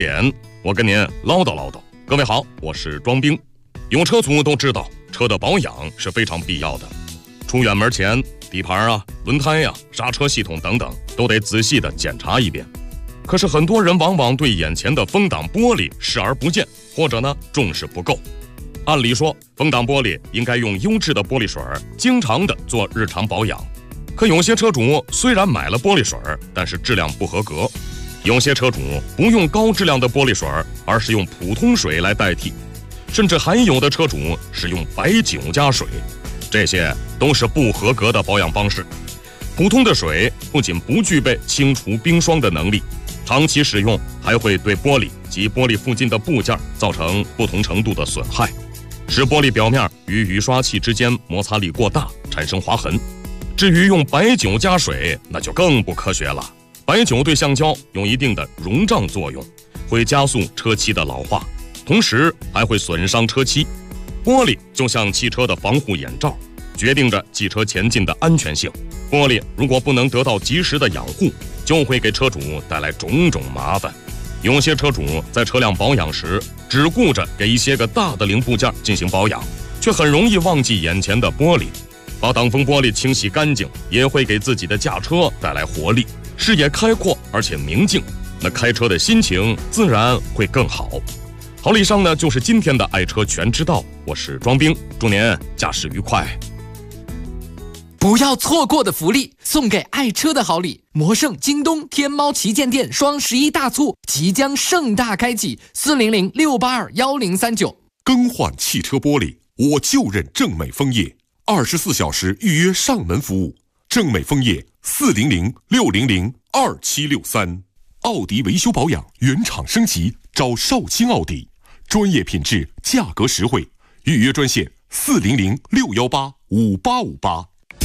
点，我跟您唠叨唠叨。各位好，我是庄兵。用车族都知道，车的保养是非常必要的。出远门前，底盘啊、轮胎呀、刹车系统等等，都得仔细的检查一遍。可是很多人往往对眼前的风挡玻璃视而不见，或者呢重视不够。按理说，风挡玻璃应该用优质的玻璃水，经常的做日常保养。可有些车主虽然买了玻璃水，但是质量不合格。有些车主不用高质量的玻璃水，而是用普通水来代替，甚至还有的车主是用白酒加水，这些都是不合格的保养方式。普通的水不仅不具备清除冰霜的能力，长期使用还会对玻璃及玻璃附近的部件造成不同程度的损害，使玻璃表面与雨刷器之间摩擦力过大，产生划痕。至于用白酒加水，那就更不科学了。白酒对橡胶有一定的溶胀作用，会加速车漆的老化，同时还会损伤车漆。玻璃就像汽车的防护眼罩，决定着汽车前进的安全性。玻璃如果不能得到及时的养护，就会给车主带来种种麻烦。有些车主在车辆保养时，只顾着给一些个大的零部件进行保养，却很容易忘记眼前的玻璃。把挡风玻璃清洗干净，也会给自己的驾车带来活力，视野开阔而且明净，那开车的心情自然会更好。好了，以上呢就是今天的爱车全知道，我是庄兵，祝您驾驶愉快。 不要错过的福利，送给爱车的好礼！魔圣、京东、天猫旗舰店双11大促即将盛大开启，400-682-1039。 更换汽车玻璃，我就认正美枫叶，24小时预约上门服务。正美枫叶400-600-2763。奥迪维修保养原厂升级，找少卿奥迪，专业品质，价格实惠。预约专线400-618-5858。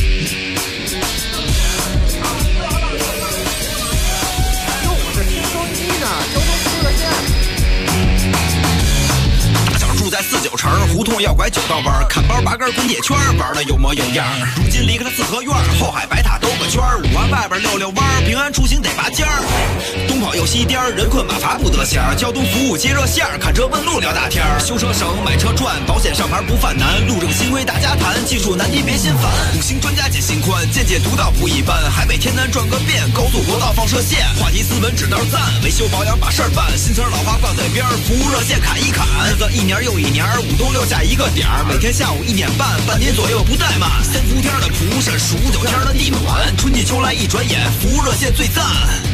住在49城，胡同要拐9道弯，看包8根滚铁圈，玩的有模有样。如今离开了四合院，后海白塔兜个圈，5环外边溜溜弯，平安出行得拔尖儿。东跑又西颠，人困马乏不得闲，交通服务接热线，看车问路聊大天。修车省，买车赚，保险上牌不犯难，路政新规大家谈，技术难题别心烦。5星专家解心宽，见解独到不一般，海北天南转个遍，高速国道放射线，话题斯文指道赞，维修保养把事儿办，新词老话放在边，服务热线砍一砍，日子一年又一年，5冬6夏一个点儿，每天下午1点半，半年左右不怠慢。3伏天的蒲扇，数9天的地暖，春季秋来一转眼，服务热线最赞。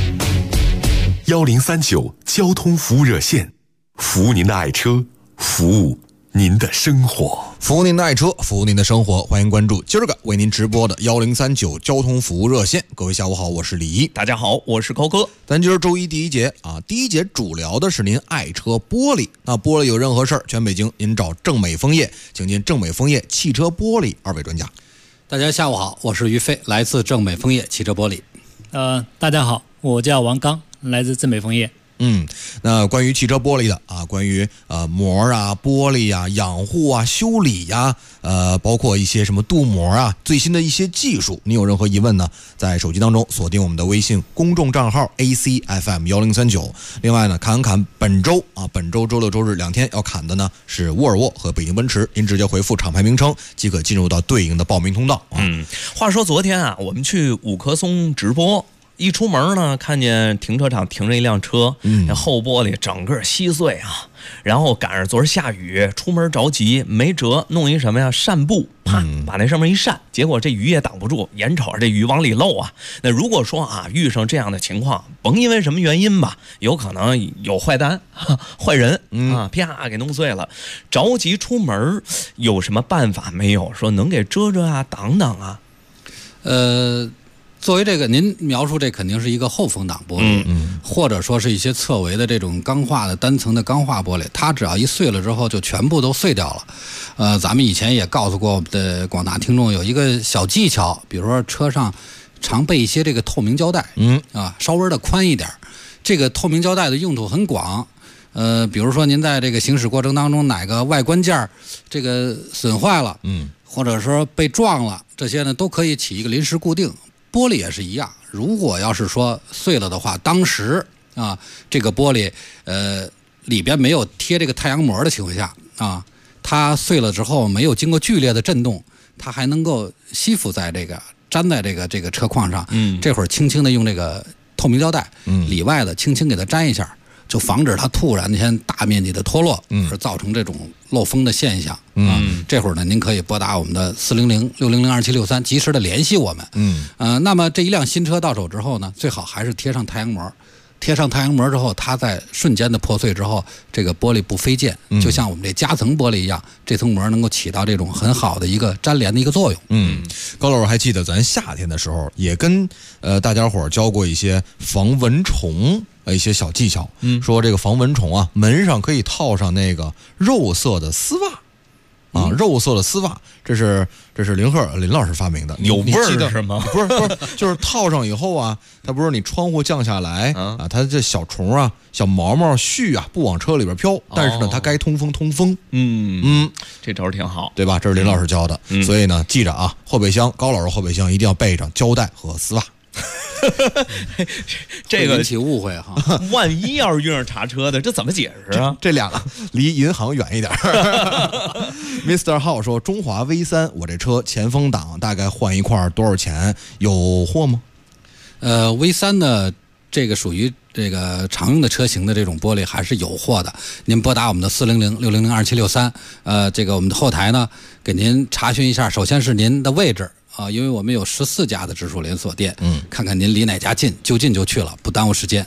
1039交通服务热线，服务您的爱车，服务您的生活， 服务您的爱车，服务您的生活。欢迎关注今儿个为您直播的1039交通服务热线。各位下午好，我是李一。 大家好，我是高哥。 咱今儿周一第一节啊，第一节主聊的是您爱车玻璃。那玻璃有任何事儿，全北京您找正美枫叶，请进正美枫叶汽车玻璃二位专家。 大家下午好，我是于飞，来自正美枫叶汽车玻璃。 大家好，我叫王刚，来自正美枫叶。 那关于汽车玻璃的啊，关于膜啊、玻璃啊、养护啊、修理呀，包括一些什么镀膜啊，最新的一些技术，你有任何疑问呢？在手机当中锁定我们的微信公众账号 ACFM1039。另外呢，看本周周六周日2天要砍的呢是沃尔沃和北京奔驰，您直接回复厂牌名称即可进入到对应的报名通道啊。 话说昨天啊，我们去五棵松直播。一出门呢，看见停车场停着一辆车，那后玻璃整个稀碎啊。然后赶上昨儿下雨，出门着急没辙，弄一什么呀扇布，啪把那上面一扇，结果这雨也挡不住，眼瞅着这雨往里漏啊。那如果说啊遇上这样的情况，甭因为什么原因吧，有可能有坏蛋、坏人啊，啪给弄碎了。着急出门，有什么办法没有？说能给遮遮啊、挡挡啊？ 作为这个您描述，这肯定是一个后风挡玻璃，或者说是一些侧围的这种钢化的单层的钢化玻璃，它只要一碎了之后就全部都碎掉了。咱们以前也告诉过我们的广大听众有一个小技巧，比如说车上常备一些这个透明胶带，稍微的宽一点，这个透明胶带的用途很广。比如说您在这个行驶过程当中哪个外观件这个损坏了，或者说被撞了，这些呢都可以起一个临时固定。玻璃也是一样，如果要是说碎了的话，当时啊，这个玻璃里边没有贴这个太阳膜的情况下啊，它碎了之后没有经过剧烈的震动，它还能够吸附在这个粘在这个车框上。这会儿轻轻的用这个透明胶带，里外的轻轻给它粘一下，就防止它突然间大面积的脱落，而造成这种漏风的现象。这会儿呢，您可以拨打我们的400-600-2763，及时的联系我们。那么这一辆新车到手之后呢，最好还是贴上太阳膜。贴上太阳膜之后，它在瞬间的破碎之后，这个玻璃不飞溅，就像我们这夹层玻璃一样，这层膜能够起到这种很好的一个粘连的一个作用。 高老师还记得咱夏天的时候也跟大家伙教过一些防蚊虫一些小技巧，说这个防蚊虫啊，门上可以套上那个肉色的丝袜。肉色的丝袜，这是林老师发明的， 有味儿是吗？ 不是，就是套上以后啊，它不是你窗户降下来啊，它这小虫啊、小毛毛絮啊不往车里边飘，但是呢，它该通风通风。 这招挺好， 对吧？这是林老师教的，所以呢，记着啊，后备箱高老师后备箱一定要备上胶带和丝袜。 这个引起误会哈， 万一要是遇上查车的，这怎么解释啊？ 这俩离银行远一点。Mr. Hao 说，中华 V3，我这车前风挡大概换一块多少钱？有货吗 ？V3 呢，这个属于这个常用的车型的这种玻璃还是有货的。您拨打我们的400-600-2763，这个我们的后台呢，给您查询一下，首先是您的位置。因为我们有14家的直属连锁店，看看您离哪家近，就近就去了，不耽误时间。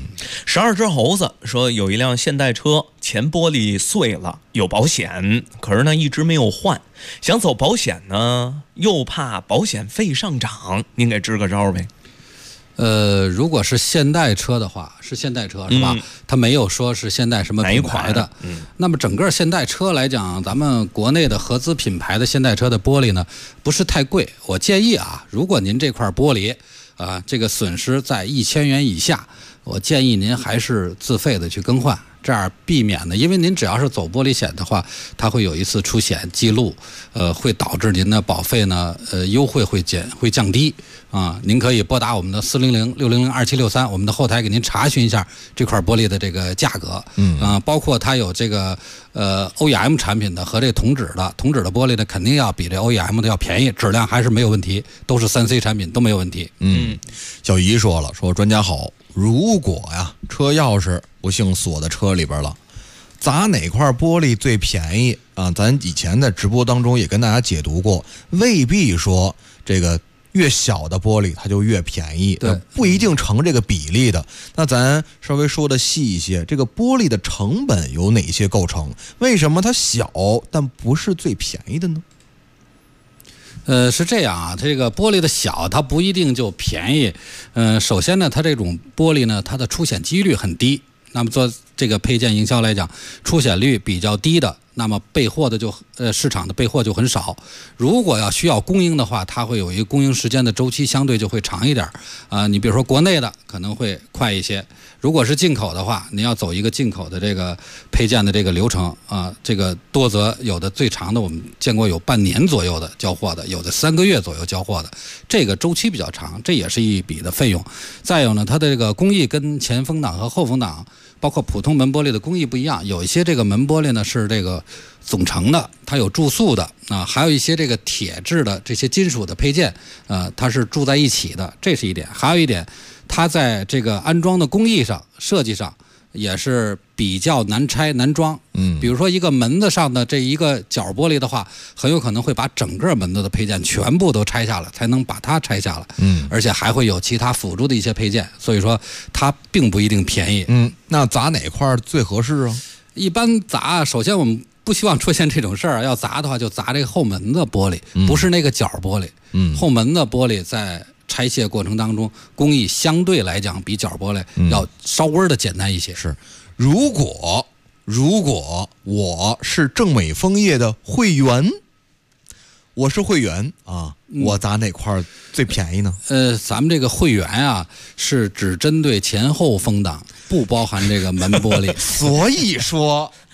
12只猴子说，有一辆现代车前玻璃碎了，有保险，可是呢一直没有换，想走保险呢，又怕保险费上涨，您给支个招呗。 如果是现代车的话，是现代车是吧？它没有说是现代什么品牌的。那么整个现代车来讲，咱们国内的合资品牌的现代车的玻璃呢，不是太贵。我建议啊，如果您这块玻璃这个损失在1000元以下，我建议您还是自费的去更换。这样避免呢，因为您只要是走玻璃险的话，它会有一次出险记录，会导致您的保费呢，优惠会降低啊。您可以拨打我们的400-600-2763，我们的后台给您查询一下这块玻璃的这个价格，包括它有这个OEM 产品的和这铜质的玻璃呢，肯定要比这 OEM 的要便宜，质量还是没有问题，都是3C 产品都没有问题。 小姨说了，说专家好，如果呀车钥匙不幸锁在车里边了，砸哪块玻璃最便宜啊？咱以前在直播当中也跟大家解读过，未必说这个越小的玻璃它就越便宜， 对， 不一定成这个比例的。那咱稍微说的细一些，这个玻璃的成本有哪些构成？为什么它小但不是最便宜的呢？ 是这样啊，这个玻璃的小，它不一定就便宜。首先呢，它这种玻璃呢，它的出险几率很低。那么做这个配件营销来讲，出险率比较低的，那么备货的市场的备货就很少。如果要需要供应的话，它会有一个供应时间的周期相对就会长一点你比如说国内的可能会快一些，如果是进口的话，您要走一个进口的这个配件的这个流程这个多则有的最长的我们见过有半年左右的交货的，有的3个月左右交货的，这个周期比较长，这也是一笔的费用。再有呢，它的这个工艺跟前风挡和后风挡包括普通门玻璃的工艺不一样，有一些这个门玻璃呢是这个总成的，它有注塑的还有一些这个铁质的这些金属的配件它是注在一起的，这是一点。还有一点，它在这个安装的工艺上、设计上也是比较难拆难装。比如说一个门子上的这一个角玻璃的话，很有可能会把整个门子的配件全部都拆下来，才能把它拆下来。而且还会有其他辅助的一些配件，所以说它并不一定便宜。 那砸哪块最合适啊？ 一般砸，首先我们不希望出现这种事儿，要砸的话就砸这个后门的玻璃，不是那个角玻璃。后门的玻璃在拆卸过程当中，工艺相对来讲比角玻璃要稍微的简单一些。 是，如果我是正美枫叶的会员，我是会员我砸哪块最便宜呢？ 咱们这个会员是只针对前后风挡，不包含这个门玻璃。 所以说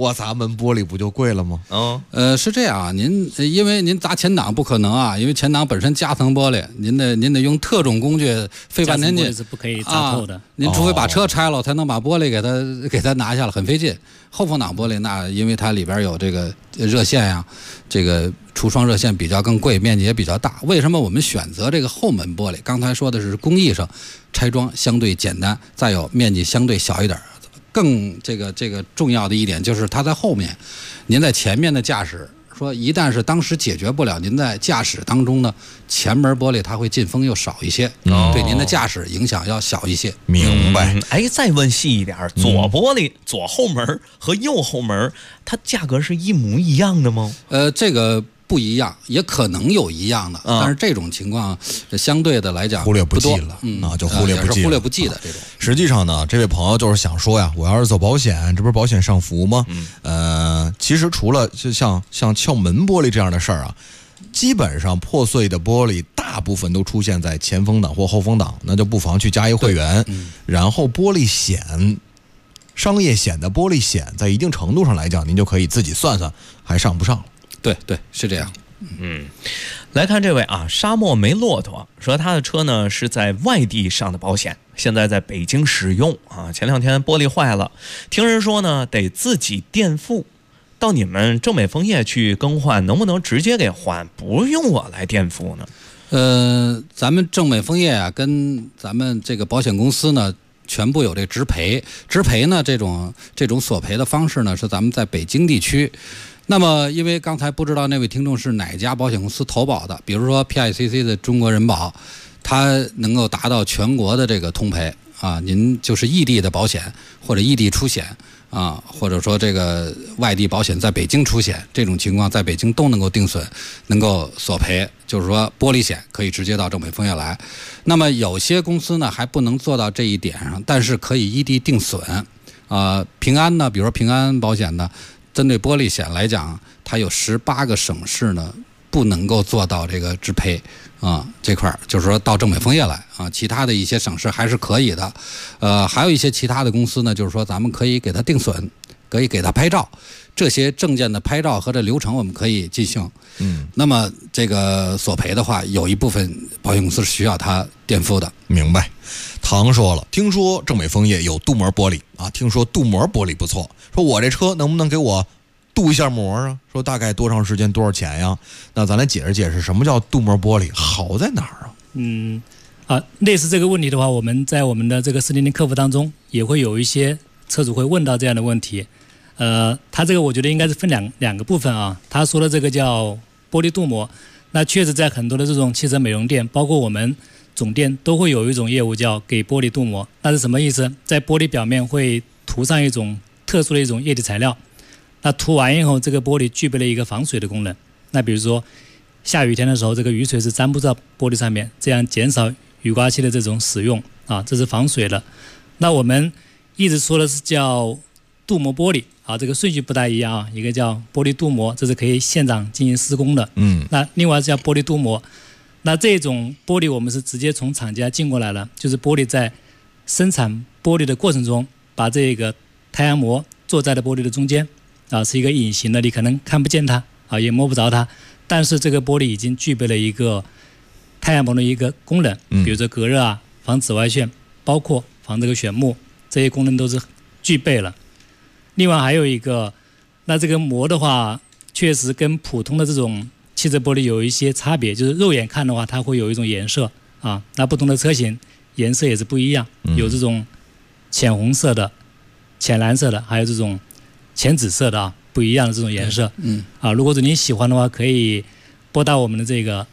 我砸门玻璃不就贵了吗？ 是这样啊，因为您砸前挡不可能啊，因为前挡本身夹层玻璃，您得用特种工具费半天劲， 是不可以砸透的。 您除非把车拆了，才能把玻璃给它拿下了，很费劲。后风挡玻璃那因为它里边有这个热线呀，这个除霜热线比较更贵，面积也比较大。为什么我们选择这个后门玻璃？刚才说的是工艺上拆装相对简单，再有面积相对小一点。更这个重要的一点就是它在后面，您在前面的驾驶说一旦是当时解决不了，您在驾驶当中呢，前门玻璃它会进风又少一些，对您的驾驶影响要小一些。 明白。 再问细一点，左玻璃、左后门和右后门，它价格是一模一样的吗？ 这个不一样，也可能有一样的，但是这种情况相对的来讲忽略不计了，就忽略不计的这种。 实际上呢，这位朋友就是想说呀，我要是走保险，这不是保险上浮吗？其实除了就像撬门玻璃这样的事儿啊，基本上破碎的玻璃大部分都出现在前风挡或后风挡，那就不妨去加一会员，然后玻璃险。商业险的玻璃险，在一定程度上来讲，您就可以自己算算还上不上了。 对，是这样。 来看这位啊，沙漠没骆驼说他的车呢是在外地上的保险，现在在北京使用啊。前2天玻璃坏了，听人说呢得自己垫付，到你们正美枫叶去更换，能不能直接给换，不用我来垫付呢？ 咱们正美枫叶啊，跟咱们这个保险公司呢，全部有这直赔。直赔呢，这种索赔的方式呢，是咱们在北京地区。那么，因为刚才不知道那位听众是哪家保险公司投保的，比如说 PICC 的中国人保，它能够达到全国的这个通赔啊。您就是异地的保险或者异地出险啊，或者说这个外地保险在北京出险，这种情况在北京都能够定损，能够索赔。就是说，玻璃险可以直接到正美枫叶来。那么有些公司呢还不能做到这一点上，但是可以异地定损啊。平安呢，比如说平安保险呢，针对玻璃险来讲，它有18个省市呢不能够做到这个直赔啊，这块就是说到正美枫叶来啊，其他的一些省市还是可以的。还有一些其他的公司呢，就是说咱们可以给它定损，可以给它拍照，这些证件的拍照和这流程我们可以进行。那么这个索赔的话，有一部分保险公司是需要它垫付的。 明白。唐说了，听说正美枫叶有镀膜玻璃啊，听说镀膜玻璃不错，说我这车能不能给我镀一下膜啊？说大概多长时间多少钱呀？那咱来解释解释什么叫镀膜玻璃，好在哪儿啊？ 类似这个问题的话，我们在我们的这个400客服当中也会有一些车主会问到这样的问题。他这个我觉得应该是分两个部分啊。他说的这个叫玻璃镀膜，那确实在很多的这种汽车美容店，包括我们总店都会有一种业务叫给玻璃镀膜。那是什么意思？在玻璃表面会涂上一种特殊的一种液体材料，那涂完以后，这个玻璃具备了一个防水的功能。那比如说下雨天的时候，这个雨水是沾不到玻璃上面，这样减少雨刮器的这种使用啊，这是防水的。那我们一直说的是叫镀膜玻璃啊，这个顺序不大一样啊，一个叫玻璃镀膜，这是可以现场进行施工的。那另外是叫玻璃镀膜。那这种玻璃我们是直接从厂家进过来了，就是玻璃在生产玻璃的过程中，把这个太阳膜做在了玻璃的中间啊，是一个隐形的，你可能看不见它啊，也摸不着它，但是这个玻璃已经具备了一个太阳膜的一个功能，比如说隔热啊、防紫外线，包括防这个眩目，这些功能都是具备了。另外还有一个，那这个膜的话，确实跟普通的这种汽车玻璃有一些差别，就是肉眼看的话，它会有一种颜色啊，那不同的车型颜色也是不一样，有这种浅红色的、浅蓝色的，还有这种浅紫色的啊，不一样的这种颜色。如果是您喜欢的话，可以拨打我们的这个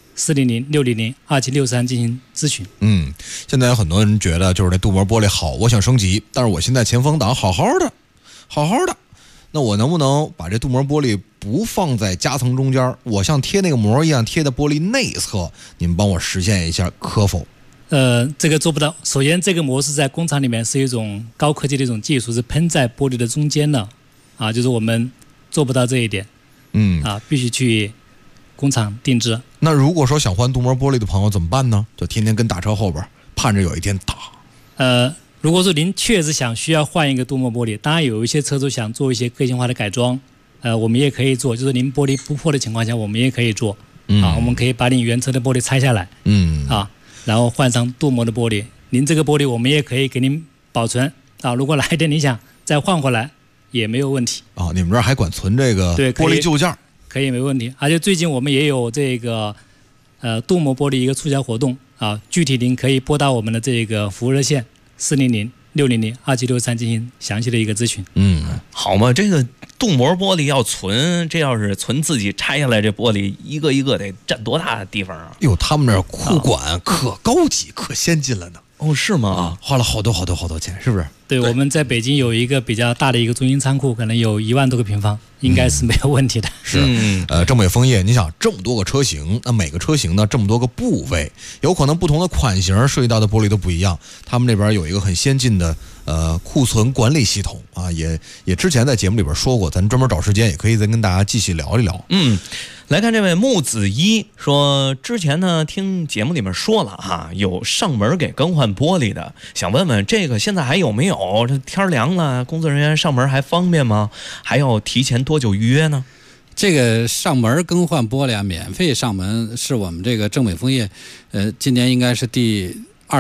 400-600-2763进行咨询。 现在有很多人觉得就是这镀膜玻璃好，我想升级，但是我现在前风挡好好的，那我能不能把这镀膜玻璃不放在夹层中间，我像贴那个膜一样贴在玻璃内侧？你们帮我实现一下，可否？ 这个做不到。首先，这个膜是在工厂里面是一种高科技的一种技术，是喷在玻璃的中间的啊，就是我们做不到这一点。必须去工厂定制。 那如果说想换镀膜玻璃的朋友怎么办呢？就天天跟大车后边盼着有一天打。 如果说您确实需要换一个镀膜玻璃，当然有一些车主想做一些个性化的改装，我们也可以做，就是您玻璃不破的情况下，我们也可以做。我们可以把你原车的玻璃拆下来，然后换上镀膜的玻璃。您这个玻璃我们也可以给您保存如果哪一天你想再换回来也没有问题。 你们这儿还管存这个玻璃旧件？ 可以，没问题。而且最近我们也有这个镀膜玻璃一个促销活动具体您可以拨打我们的这个服务热线400-600-2763进行详细的一个咨询。 好嘛，这个镀膜玻璃要存，这要是存自己拆下来，这玻璃一个一个得占多大的地方啊？ 哟，他们那儿库管可高级、可先进了呢。 哦，是吗？ 花了好多钱，是不是？ 对，我们在北京有一个比较大的一个中心仓库，可能有1万多个平方，应该是没有问题的。 是，正北枫叶，你想这么多个车型，那每个车型呢这么多个部位，有可能不同的款型涉及到的玻璃都不一样。他们那边有一个很先进的库存管理系统也之前在节目里边说过，咱专门找时间也可以再跟大家继续聊一聊。 来看这位木子一说，之前呢听节目里面说了有上门给更换玻璃的，想问问这个现在还有没有？这天凉了，工作人员上门还方便吗？还要提前多久预约呢？ 这个上门更换玻璃免费上门是我们这个正北枫叶，今年应该是第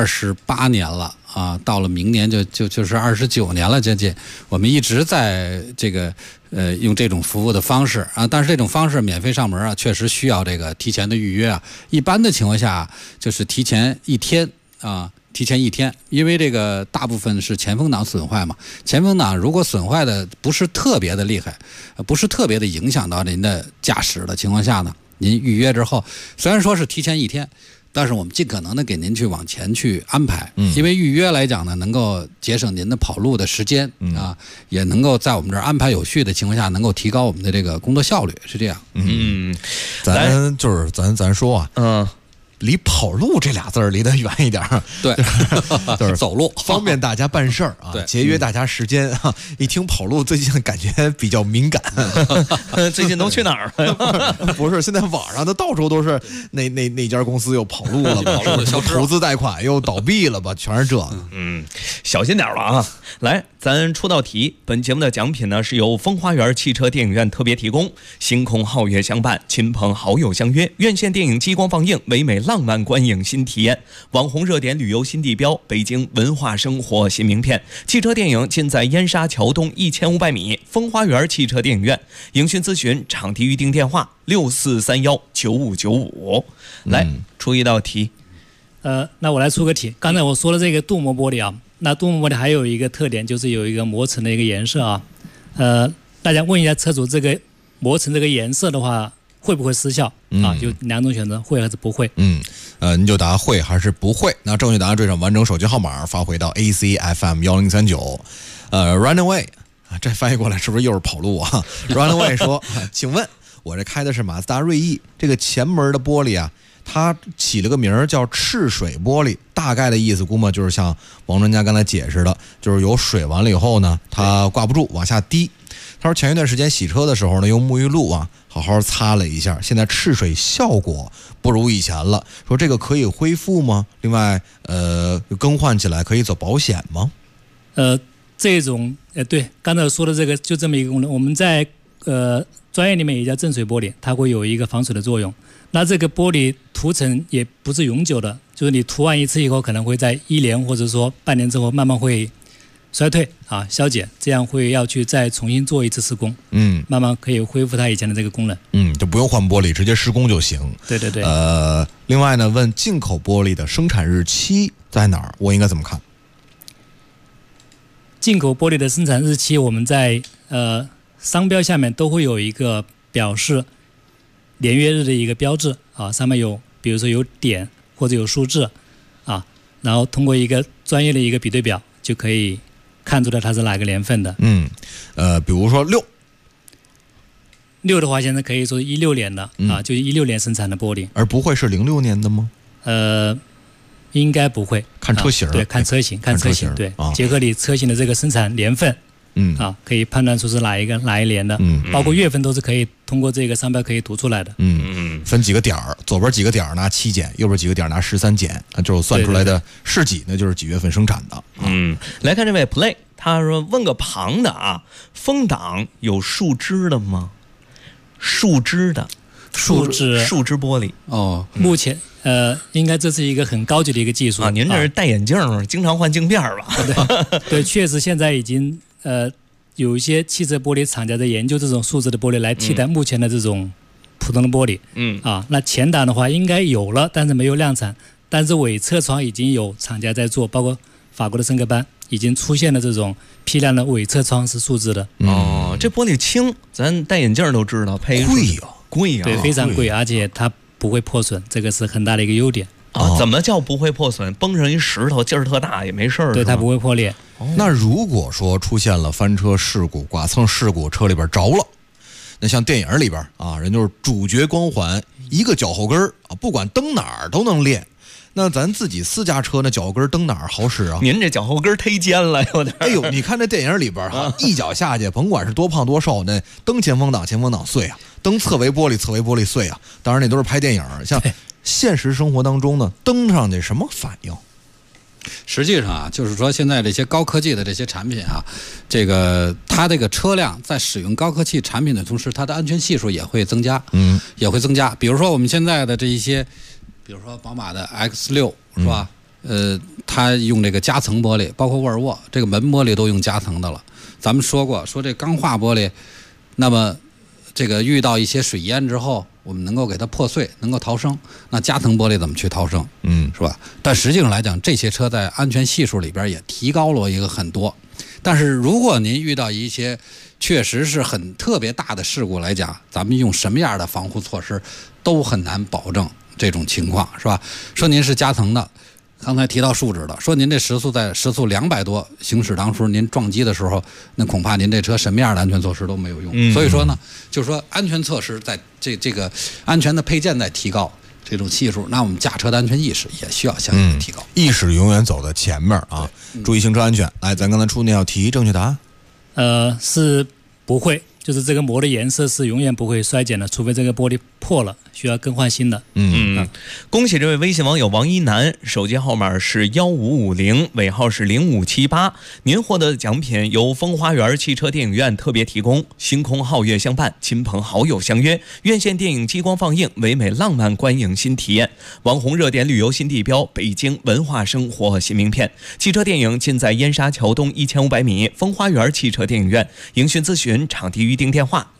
28年了到了明年就是29年了，接近。我们一直在这个用这种服务的方式但是这种方式免费上门确实需要这个提前的预约一般的情况下就是提前一天因为这个大部分是前风挡损坏嘛，前风挡如果损坏的不是特别的厉害，不是特别的影响到您的驾驶的情况下呢，您预约之后，虽然说是提前一天，但是我们尽可能的给您去往前去安排，因为预约来讲呢，能够节省您的跑路的时间也能够在我们这儿安排有序的情况下，能够提高我们的这个工作效率，是这样。 咱说离跑路这俩字儿离得远一点， 对，就是走路方便大家办事儿对， 节约大家时间一听跑路，最近感觉比较敏感。 最近都去哪儿了？ 不是，现在网上的到处都是那家公司又跑路了吧，投资贷款又倒闭了吧，全是这个。 小心点了来，咱出道题，本节目的奖品呢是由风花园汽车电影院特别提供，星空皓月相伴，亲朋好友相约，院线电影激光放映，唯美浪漫观影新体验，网红热点旅游新地标，北京文化生活新名片。汽车电影尽在燕莎桥东1500米风花园汽车电影院。影讯咨询场地预订电话64319595。来，出一道题。 那我来出个题。刚才我说了这个镀膜玻璃那镀膜玻璃还有一个特点，就是有一个磨层的一个颜色大家问一下车主，这个磨层这个颜色的话会不会失效就两种选择，会还是不会？ 你就答会还是不会。那正确答案缀上完整手机号码发回到 ACFM 1039。Runaway 这翻译过来是不是又是跑路Runaway 说，请问我这开的是马自达锐意，这个前门的玻璃它起了个名儿叫赤水玻璃，大概的意思估摸就是像王专家刚才解释的，就是有水完了以后呢，它挂不住往下滴。他说前一段时间洗车的时候呢，用沐浴露好好擦了一下，现在赤水效果不如以前了，说这个可以恢复吗？另外更换起来可以走保险吗？ 这种对，刚才说的这个就这么一个功能，我们在专业里面也叫正水玻璃，它会有一个防水的作用。那这个玻璃涂层也不是永久的，就是你涂完一次以后，可能会在1年或者说半年之后慢慢会衰退消减，这样会要去再重新做一次施工，慢慢可以恢复它以前的这个功能， 就不用换玻璃，直接施工就行。 对对对。 另外呢，问进口玻璃的生产日期在哪儿？我应该怎么看？ 进口玻璃的生产日期，我们在商标下面都会有一个表示年月日的一个标志上面有，比如说有点或者有数字然后通过一个专业的一个比对表就可以看出来它是哪个年份的。 比如说6 的话，现在可以说是16年的就是16年生产的玻璃， 而不会是06年的吗？ 应该不会， 看车型对，看车型，对，结合你车型的这个生产年份。可以判断出是哪一年的，包括月份都是可以通过这个商标可以读出来的。 分几个点儿，左边几个点儿拿7减，右边几个点儿拿13减，就是算出来的是几呢？就是几月份生产的。 来看这位 Play， 他说问个旁的啊，风挡有树脂的吗？树脂玻璃哦，目前应该这是一个很高级的一个技术啊。您这是戴眼镜，经常换镜片吧？ 对，确实现在已经有一些汽车玻璃厂家在研究这种树脂的玻璃来替代目前的这种普通的玻璃。那前挡的话应该有了，但是没有量产。但是尾侧窗已经有厂家在做，包括法国的圣克班已经出现了这种批量的尾侧窗是树脂的。 这玻璃轻，咱戴眼镜都知道，配贵呀， 对，非常贵，而且它不会破损，这个是很大的一个优点。 怎么叫不会破损？崩上一石头劲儿特大也没事儿， 对，它不会破裂。 那如果说出现了翻车事故、剐蹭事故，车里边着了，那像电影里边啊，人就是主角光环，一个脚后跟啊，不管蹬哪儿都能练。那咱自己私家车那脚后跟蹬哪儿好使啊？ 您这脚后跟忒尖了，有点。 哎呦，你看这电影里边哈，一脚下去，甭管是多胖多瘦，那蹬前风挡碎啊，蹬侧围玻璃碎啊。当然那都是拍电影，像现实生活当中呢，蹬上去什么反应？ 实际上啊，就是说现在这些高科技的这些产品啊，它这个车辆在使用高科技产品的同时，它的安全系数也会增加，也会增加。比如说我们现在的这一些，比如说宝马的 X6 是吧？它用这个夹层玻璃，包括沃尔沃这个门玻璃都用夹层的了。咱们说这钢化玻璃，那么这个遇到一些水淹之后，我们能够给它破碎，能够逃生。那夹层玻璃怎么去逃生？是吧？但实际上来讲，这些车在安全系数里边也提高了一个很多。但是如果您遇到一些确实是很特别大的事故来讲，咱们用什么样的防护措施都很难保证这种情况，是吧？说您是夹层的，刚才提到树脂的，说您这时速200多行驶当初您撞击的时候，那恐怕您这车什么样的安全措施都没有用。所以说呢，就是说安全措施在这个安全的配件在提高这种系数，那我们驾车的安全意识也需要相应的提高。 意识永远走在前面啊，注意行车安全。来，咱刚才出那道题，正确答案？ 是不会。就是这个膜的颜色是永远不会衰减的，除非这个玻璃破了，需要更换新的。 恭喜这位微信网友王一楠，手机号码是1550，尾号是0578。您获得的奖品由风花园汽车电影院特别提供，星空皓月相伴，亲朋好友相约，院线电影激光放映，唯美浪漫观影新体验，网红热点旅游新地标，北京文化生活新名片。汽车电影尽在燕莎桥东1500米风花园汽车电影院，营讯咨询场地预订电话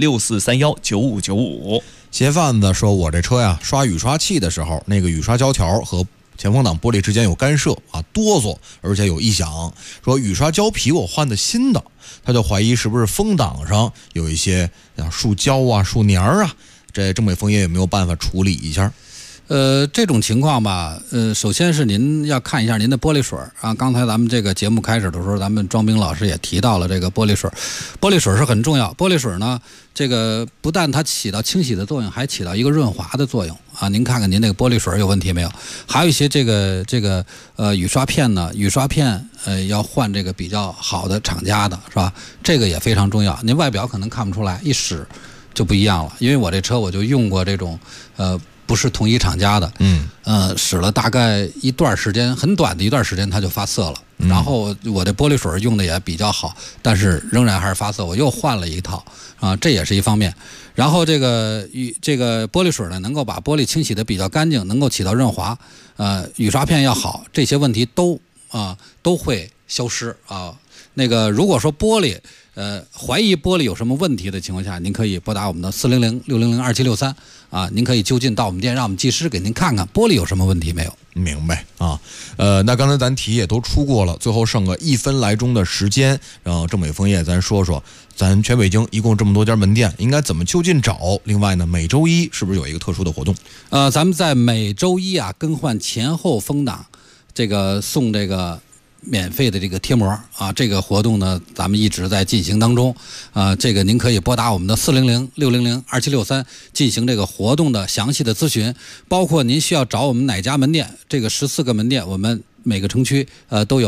6431959595。 鞋贩子说：“我这车呀，刷雨刷器的时候，那个雨刷胶条和前风挡玻璃之间有干涉啊，哆嗦，而且有异响。说雨刷胶皮我换的新的，他就怀疑是不是风挡上有一些树胶啊、树黏啊，这正美枫叶有没有办法处理一下？” 这种情况吧，首先是您要看一下您的玻璃水啊。刚才咱们这个节目开始的时候，咱们庄斌老师也提到了这个玻璃水，玻璃水是很重要。玻璃水呢，这个不但它起到清洗的作用，还起到一个润滑的作用啊。您看看您那个玻璃水有问题没有？还有一些这个雨刷片呢，雨刷片要换这个比较好的厂家的，是吧？这个也非常重要。您外表可能看不出来，一使就不一样了。因为我这车我就用过这种不是同一厂家的，使了大概一段时间，很短的一段时间，它就发色了。然后我这玻璃水用的也比较好，但是仍然还是发色，我又换了一套啊，这也是一方面。然后这个玻璃水呢，能够把玻璃清洗的比较干净，能够起到润滑，雨刷片要好，这些问题都会消失啊。那个如果说玻璃怀疑玻璃有什么问题的情况下，您可以拨打我们的400-600-2763啊，您可以就近到我们店，让我们技师给您看看玻璃有什么问题没有。 明白啊，那刚才咱题也都出过了，最后剩个1分来钟的时间，然后正美枫叶咱说说，咱全北京一共这么多家门店，应该怎么就近找？另外呢，每周一是不是有一个特殊的活动？ 咱们在每周一啊更换前后风挡，这个送这个免费的这个贴膜啊，这个活动呢，咱们一直在进行当中啊。这个您可以拨打我们的400-600-2763进行这个活动的详细的咨询，包括您需要找我们哪家门店，这个14个门店，我们每个城区都有。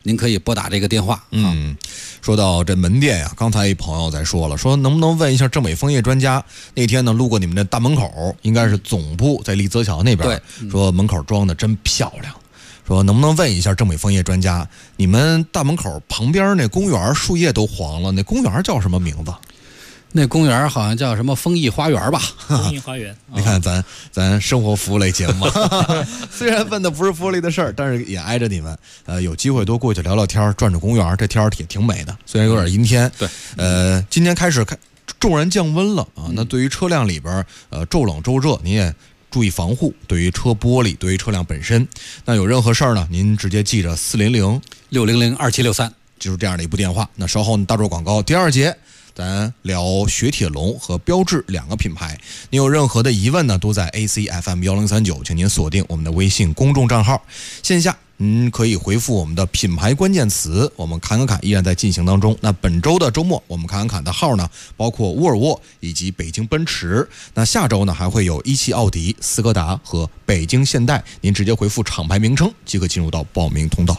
您可以拨打这个电话。 说到这门店呀，刚才一朋友在说了，说能不能问一下正美枫叶专家？那天呢路过你们的大门口，应该是总部在丽泽桥那边， 对， 说门口装的真漂亮。说能不能问一下正美枫叶专家，你们大门口旁边那公园树叶都黄了，那公园叫什么名字？ 那公园好像叫什么丰益花园吧？ 丰益花园。 你看咱生活服务类节目，虽然问的不是福利的事儿，但是也挨着你们。有机会多过去聊聊天，转转公园，这天也挺美的。虽然有点阴天， 对， 今天开始骤然降温了啊。那对于车辆里边骤冷骤热，您也注意防护。对于车玻璃，对于车辆本身，那有任何事儿呢，您直接记着400-600-2763，就是这样的一部电话。那稍后呢，大做广告，第二节。咱聊雪铁龙和标致2个品牌，您有任何的疑问呢，都在 ACFM1039，请您锁定我们的微信公众账号。线下您可以回复我们的品牌关键词，我们侃侃依然在进行当中。那本周的周末，我们侃侃的号呢，包括沃尔沃以及北京奔驰。那下周呢，还会有17奥迪、斯柯达和北京现代。您直接回复厂牌名称即可进入到报名通道。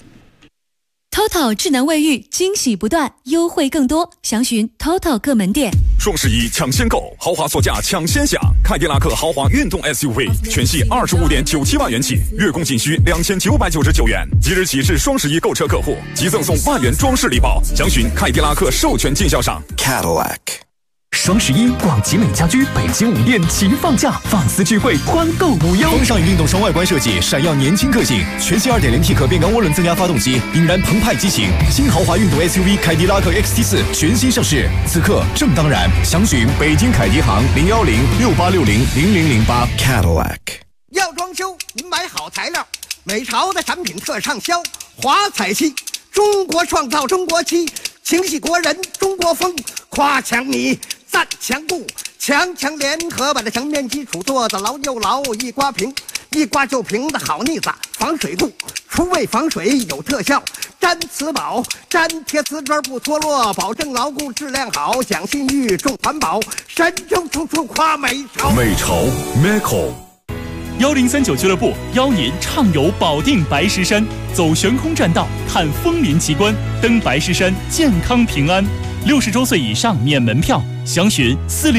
TOTO 智能卫浴，惊喜不断，优惠更多，详询 TOTO 各门店。 双11抢先购，豪华座驾抢先享，凯迪拉克豪华运动 SUV 全系25.97万元起，月供仅需2999元。即日起至双11购车客户即赠送万元装饰礼包，详询凯迪拉克授权经销商 Cadillac。 双11，广集美家居北京5店齐放假，放肆聚会，欢购无忧。 风尚与运动双外观设计，闪耀年轻个性。全系 2.0T 可变缸涡轮增压发动机，引燃澎湃激情。新豪华运动 SUV 凯迪拉克 XT4 全新上市，此刻正当然。详询北京凯迪行01068600008。 Cadillac。 要装修，您买好材料，美潮的产品特畅销。华彩漆，中国创造中国漆，情系国人中国风，夸强你。赞强固，强强联合，把这墙面基础做得牢又牢，一刮平，一刮就平的好腻子，防水度，除味防水有特效，粘瓷宝，粘贴瓷砖不脱落，保证牢固质量好，讲信誉重环保，神州处处夸美潮。 美潮 Meco。 1039俱乐部邀您畅游保定白石山，走悬空栈道，看枫林奇观，登白石山健康平安。60周岁以上免门票，详询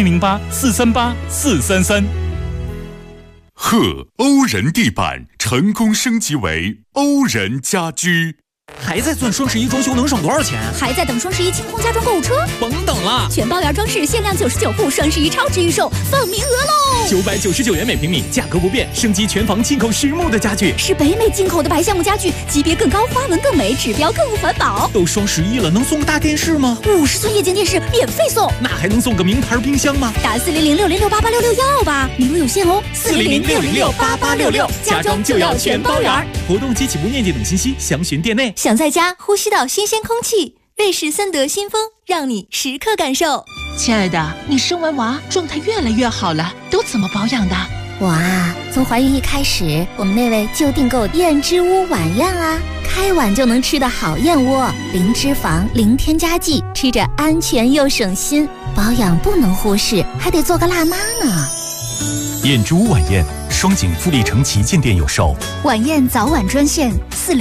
4008-438-433。 贺欧人地板成功升级为欧人家居。 还在算双11装修能省多少钱？ 还在等双11清空家装购物车？ 甭等了， 全包圆装饰限量99户，双11超值预售，放名额喽 ！999元每平米，价格不变，升级全房进口实木的家具， 是北美进口的白橡木家具，级别更高，花纹更美，指标更环保。 都双11了，能送个大电视吗 ？50寸液晶电视免费送， 那还能送个名牌冰箱吗？ 打400-606-8866要吧，名额有限哦，400-606-8866，家装就要全包圆。 活动及起步面积等信息，详询店内。 想在家呼吸到新鲜空气，瑞士森德新风让你时刻感受。 亲爱的，你生完娃状态越来越好了，都怎么保养的？ 我啊，从怀孕一开始，我们那位就订购燕之屋晚宴啊，开碗就能吃的好燕窝，零脂肪，零添加剂，吃着安全又省心。保养不能忽视，还得做个辣妈呢。 燕之屋晚宴，双井富力城旗舰店有售。 晚宴早晚专线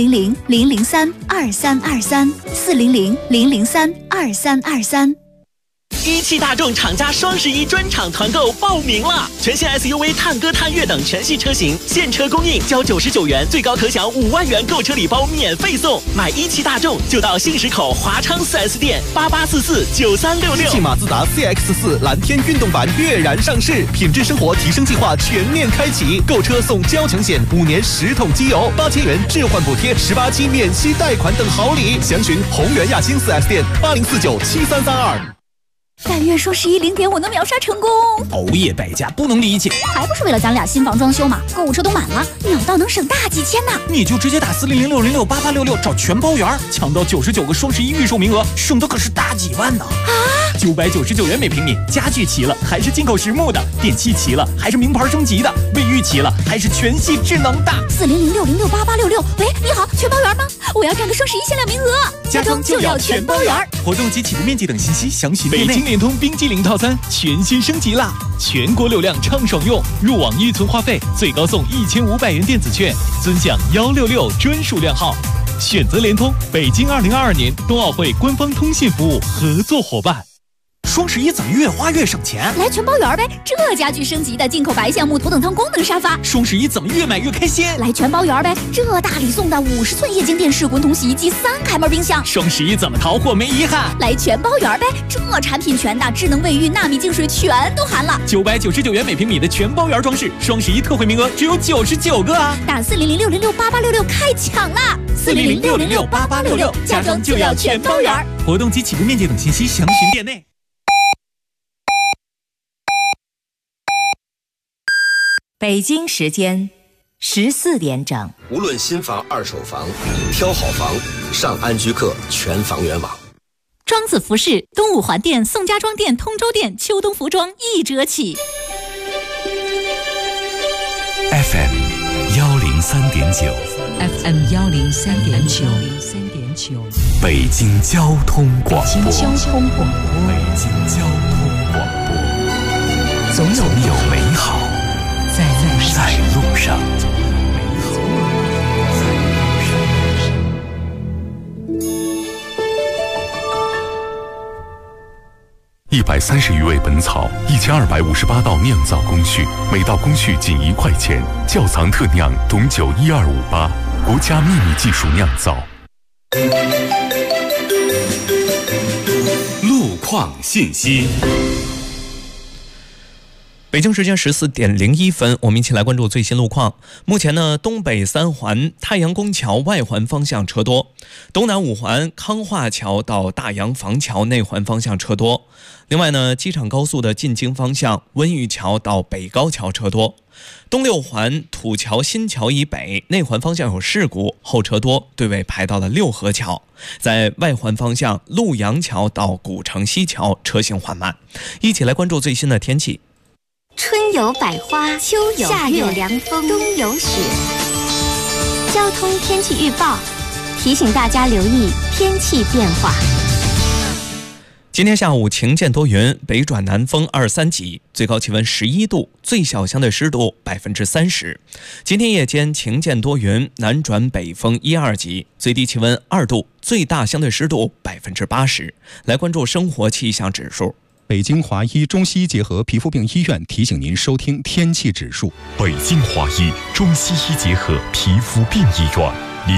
400-003-2323，400-003-2323。 一汽大众厂家双11专场团购报名了，全新 SUV 探歌探岳等全系车型现车供应，交99元，最高可享5万元购车礼包免费送。买一汽大众就到信实口华昌 4S 店88449366。 一汽马自达 CX-4 蓝天运动版跃然上市，品质生活提升计划全面开启，购车送交强险，5年10桶机油，8000元置换补贴，18期免息贷款等好礼。详询宏源亚星 4S 店80497332。 但愿双110点5能秒杀成功。 熬夜败家不能理解， 还不是为了咱俩新房装修嘛？购物车都满了，秒到能省大几千呢。 你就直接打400-606-8866找全包圆，抢到99个双11预售名额，省的可是大几万呢！ 啊 ，999元每平米，家具齐了还是进口实木的，电器齐了还是名牌升级的，卫浴齐了还是全系智能的。 400-606-8866。喂，你好，全包圆吗？我要占个双11限量名额。 家装就要全包圆。活动及起步面积等信息详询店内。北京联通冰激凌套餐全新升级啦！全国流量畅爽用，入网预存话费最高送1500元电子券，尊享166专属量号。 选择联通，北京2022年冬奥会官方通信服务合作伙伴。 双11怎么越花越省钱？ 来全包圆呗！这家具升级的进口白橡木头等舱功能沙发。 双11怎么越买越开心？ 来全包圆呗！这大礼送的50寸液晶电视、滚筒洗衣机、3开门冰箱。 双11怎么淘货没遗憾？ 来全包圆呗！这产品全的，智能卫浴、纳米净水全都含了。 999元每平米的全包圆装饰，双11特惠名额只有99个啊！ 打400-606-8866开抢啦！400-606-8866，家装就要全包圆。 活动及起步面积等信息详询店内。 北京时间14点整。 无论新房、二手房，挑好房，上安居客全房源网。 庄子服饰东五环店、宋家庄店、通州店秋冬服装1折起。 FM 103.9 FM 103.9 北京交通广播。 北京交通广播。 北京交通广播。总有美好在路上。130余味本草，1258道酿造工序，每道工序仅1块钱。窖藏特酿董酒12588，国家秘密技术酿造。 路况信息。 北京时间14点01分，我们一起来关注最新路况。目前呢，东北3环太阳宫桥外环方向车多，东南5环康化桥到大洋房桥内环方向车多。另外呢，机场高速的进京方向温榆桥到北高桥车多。东6环土桥新桥以北内环方向有事故，后车多，队尾排到了六合桥。在外环方向陆阳桥到古城西桥车行缓慢。一起来关注最新的天气。 春有百花，秋有夏有凉风，冬有雪。交通天气预报提醒大家留意天气变化。 今天下午晴间多云，北转南风2、3级，最高气温11度，最小相对湿度30%。今天夜间晴间多云，南转北风1、2级，最低气温2度，最大相对湿度80%。来关注生活气象指数。 北京华医中西医结合皮肤病医院提醒您收听天气指数。 北京华医中西医结合皮肤病医院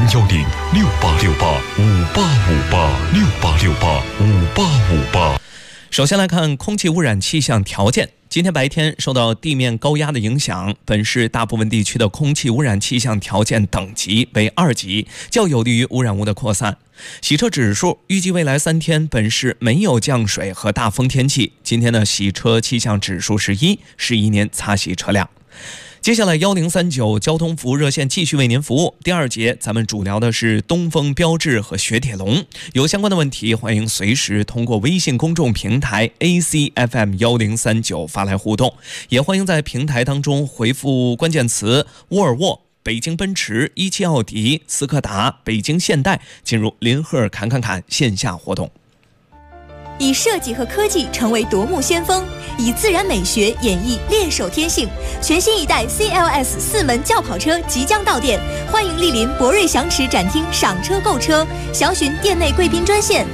，010-6868-5858，6868-5858。 首先来看空气污染气象条件。今天白天受到地面高压的影响，本市大部分地区的空气污染气象条件等级为2级，较有利于污染物的扩散。洗车指数预计未来3天本市没有降水和大风天气。今天的洗车气象指数是1，是一年擦洗车辆。接下来1039交通服务热线继续为您服务。第2节咱们主聊的是东风标致和雪铁龙，有相关的问题欢迎随时通过微信公众平台 ACFM 1039发来互动，也欢迎在平台当中回复关键词沃尔沃、北京奔驰、17奥迪、斯柯达、北京现代，进入林赫侃侃侃线下活动。 以设计和科技成为夺目先锋，以自然美学演绎猎手天性。全新一代 CLS 4门轿跑车即将到店，欢迎莅临博瑞祥驰展厅赏车购车，详询店内贵宾专线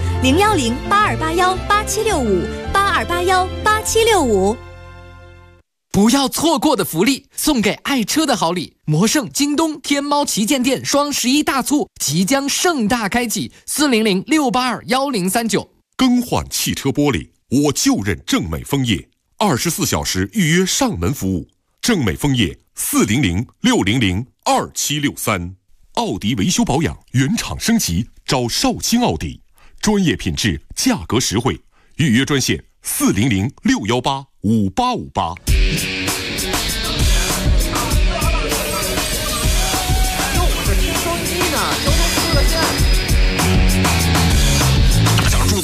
010-8281-8765，8281-8765。 不要错过的福利，送给爱车的好礼。魔圣、京东、天猫旗舰店双11大促即将盛大开启，400-682-1039。 更换汽车玻璃，我就认正美枫叶，24小时预约上门服务。正美枫叶400-600-2763。奥迪维修保养原厂升级，找绍兴奥迪，专业品质，价格实惠。预约专线400-618-5858。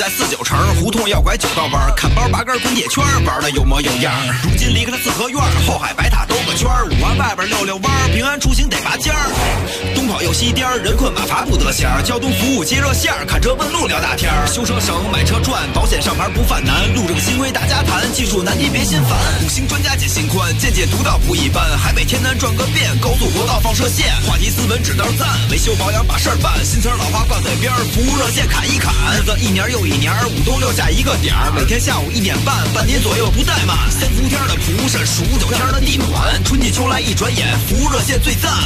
在49城，胡同要拐9道弯，看包拔根滚铁圈，玩的有模有样。如今离开了四合院，后海白塔兜个圈，5环外边溜溜弯，平安出行得拔尖儿。东跑右西颠，人困马乏不得闲，交通服务接热线，看车问路聊大天。修车省，买车赚，保险上牌不犯难，路这个新规大家谈，技术难题别心烦。5星专家解心宽，见解独到不一般，海北天南转个遍，高速国道放射线，话题斯文指道赞，维修保养把事儿办，新词老话挂嘴边，服务热线砍一砍，日子一年又一年，5东6下一个点儿，每天下午1点半，半年左右不怠慢。3伏天的蒲扇，数9天的地暖，春季秋来一转眼，服务热线最赞。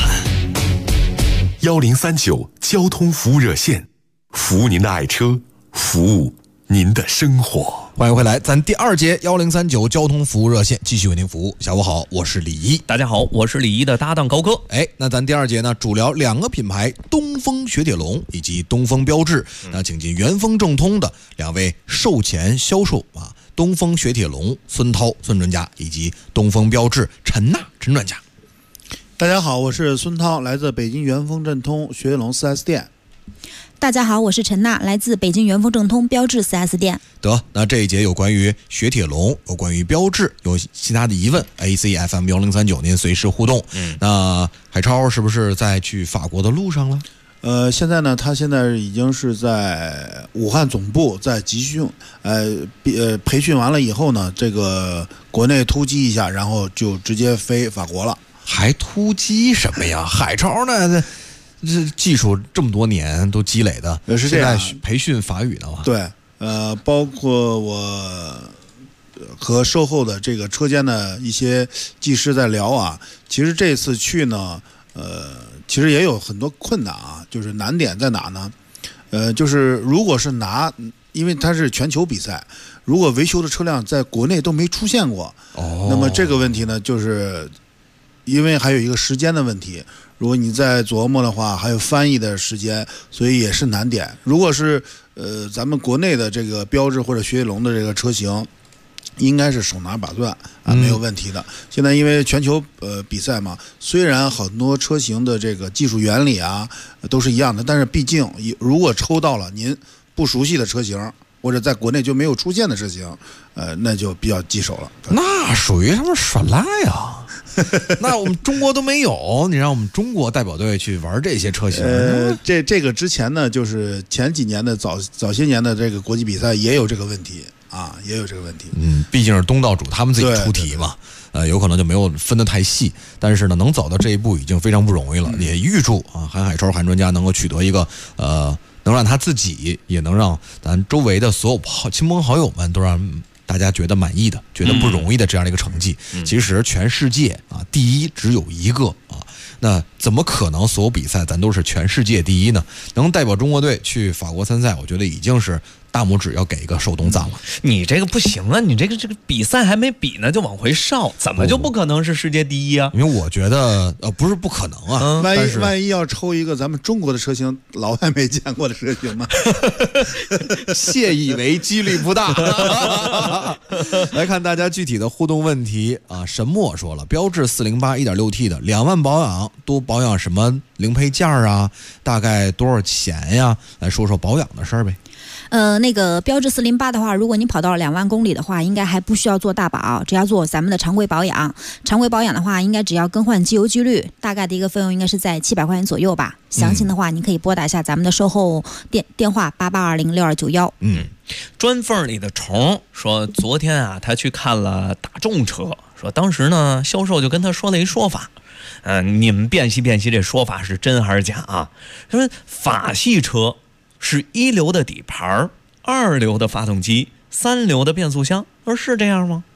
1039交通服务热线，服务您的爱车，服务您的生活。 欢迎回来，咱第2节1039交通服务热线继续为您服务。下午好，我是李一。 大家好，我是李一的搭档高哥。 那咱第2节呢，主聊2个品牌，东风雪铁龙以及东风标致。那请进元丰正通的2位售前销售啊，东风雪铁龙孙涛孙专家，以及东风标致陈娜陈专家。 大家好，我是孙涛，来自北京元丰正通雪铁龙 4S 店。 大家好，我是陈娜，来自北京元丰正通标致 4S 店。 得，那这一节有关于雪铁龙，有关于标致，有其他的疑问 ，AC FM 1039，您随时互动。那海超是不是在去法国的路上了？ 现在呢，他现在已经是在武汉总部在集训，培训完了以后呢，这个国内突击一下，然后就直接飞法国了。 还突击什么呀？海超呢？这技术这么多年都积累的， 是这样。 现在培训法语的嘛？ 对，包括我和售后的这个车间的一些技师在聊啊。其实这次去呢，其实也有很多困难啊，就是难点在哪呢？就是如果是因为它是全球比赛，如果维修的车辆在国内都没出现过，那么这个问题呢，就是因为还有一个时间的问题。如果你在琢磨的话，还有翻译的时间，所以也是难点。如果是咱们国内的这个标致或者雪铁龙的这个车型，应该是手拿把攥啊，没有问题的。现在因为全球比赛嘛，虽然很多车型的这个技术原理啊都是一样的，但是毕竟如果抽到了您不熟悉的车型，或者在国内就没有出现的车型，那就比较棘手了。 那属于什么耍赖啊？那我们中国都没有，你让我们中国代表队去玩这些车型？ 这个之前呢，就是前几年的早些年的这个国际比赛也有这个问题啊，也有这个问题。 毕竟是东道主，他们自己出题嘛，有可能就没有分得太细。但是呢，能走到这一步已经非常不容易了。也预祝啊，韩海超韩专家能够取得一个能让他自己，也能让咱周围的所有亲朋好友们都让大家觉得满意的，觉得不容易的这样的一个成绩。其实全世界啊，第一只有一个啊，那怎么可能所有比赛咱都是全世界第一呢？能代表中国队去法国参赛，我觉得已经是大拇指要给一个手动赞了。 你这个不行啊，你这个比赛还没比呢就往回烧，怎么就不可能是世界第一啊？ 因为我觉得不是不可能啊， 万一要抽一个咱们中国的车型，老外没见过的车型呢？ 谢以为几率不大。来看大家具体的互动问题啊，神墨说了，标致408 1.6T 的2万保养都保养什么零配件啊？大概多少钱呀？来说说保养的事儿呗。 那个标致408的话，如果你跑到2万公里的话，应该还不需要做大保，只要做咱们的常规保养。常规保养的话，应该只要更换机油机滤，大概的一个费用应该是在700块钱左右吧。详情的话，你可以拨打一下咱们的售后电话88206291。 砖缝里的虫说，昨天啊，他去看了大众车，说当时呢，销售就跟他说了一说法。你们辨析辨析这说法是真还是假啊？他说法系车是1流的底盘，2流的发动机，3流的变速箱，是这样吗？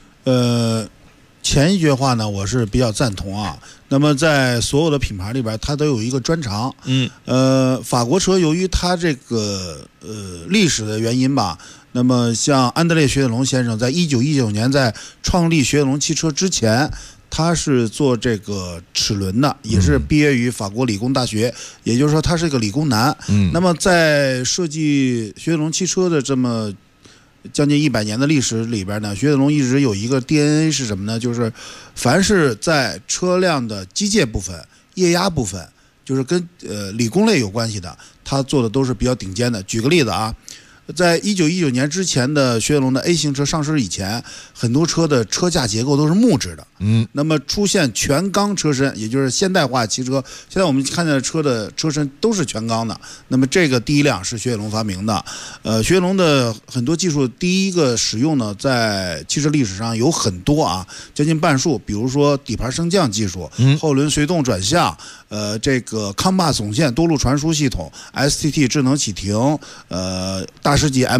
前一句话呢，我是比较赞同啊。那么在所有的品牌里边，它都有一个专长。法国车由于它这个历史的原因吧，那么像安德烈·雪铁龙先生在1919年在创立雪铁龙汽车之前，他是做这个齿轮的，也是毕业于法国理工大学，也就是说他是个理工男。那么在设计雪铁龙汽车的这么将近100年的历史里边呢，雪铁龙一直有一个 DNA 是什么呢？就是凡是在车辆的机械部分、液压部分，就是跟理工类有关系的，他做的都是比较顶尖的。举个例子啊， 在1919年之前的雪铁龙的 A 型车上市以前，很多车的车架结构都是木质的。那么出现全钢车身，也就是现代化汽车。现在我们看见的车的车身都是全钢的。那么这个第一辆是雪铁龙发明的。雪铁龙的很多技术第一个使用呢，在汽车历史上有很多啊，将近半数。比如说底盘升降技术，后轮随动转向，这个康巴总线多路传输系统 ，STT 智能启停，大师级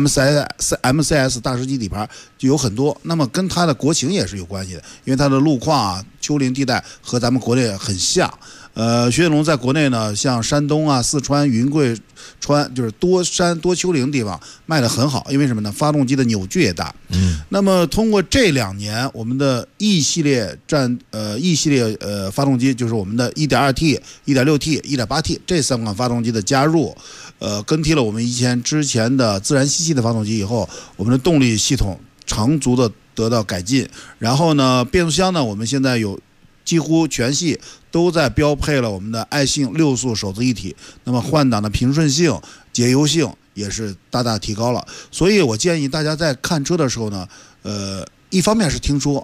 MCS 大师级底盘就有很多。那么跟它的国情也是有关系的，因为它的路况啊、丘陵地带和咱们国内很像。雪铁龙在国内呢，像山东啊、四川、云贵川，就是多山多丘陵的地方卖得很好，因为什么呢？发动机的扭矩也大。那么通过这2年，我们的 E 系列发动机，就是我们的 1.2T、1.6T、1.8T 这3款发动机的加入，更替了我们之前的自然吸气的发动机以后，我们的动力系统长足的得到改进。然后呢，变速箱呢，我们现在有几乎全系都在标配了我们的爱信6速手自一体，那么换挡的平顺性、节油性也是大大提高了。所以我建议大家在看车的时候呢，一方面是听说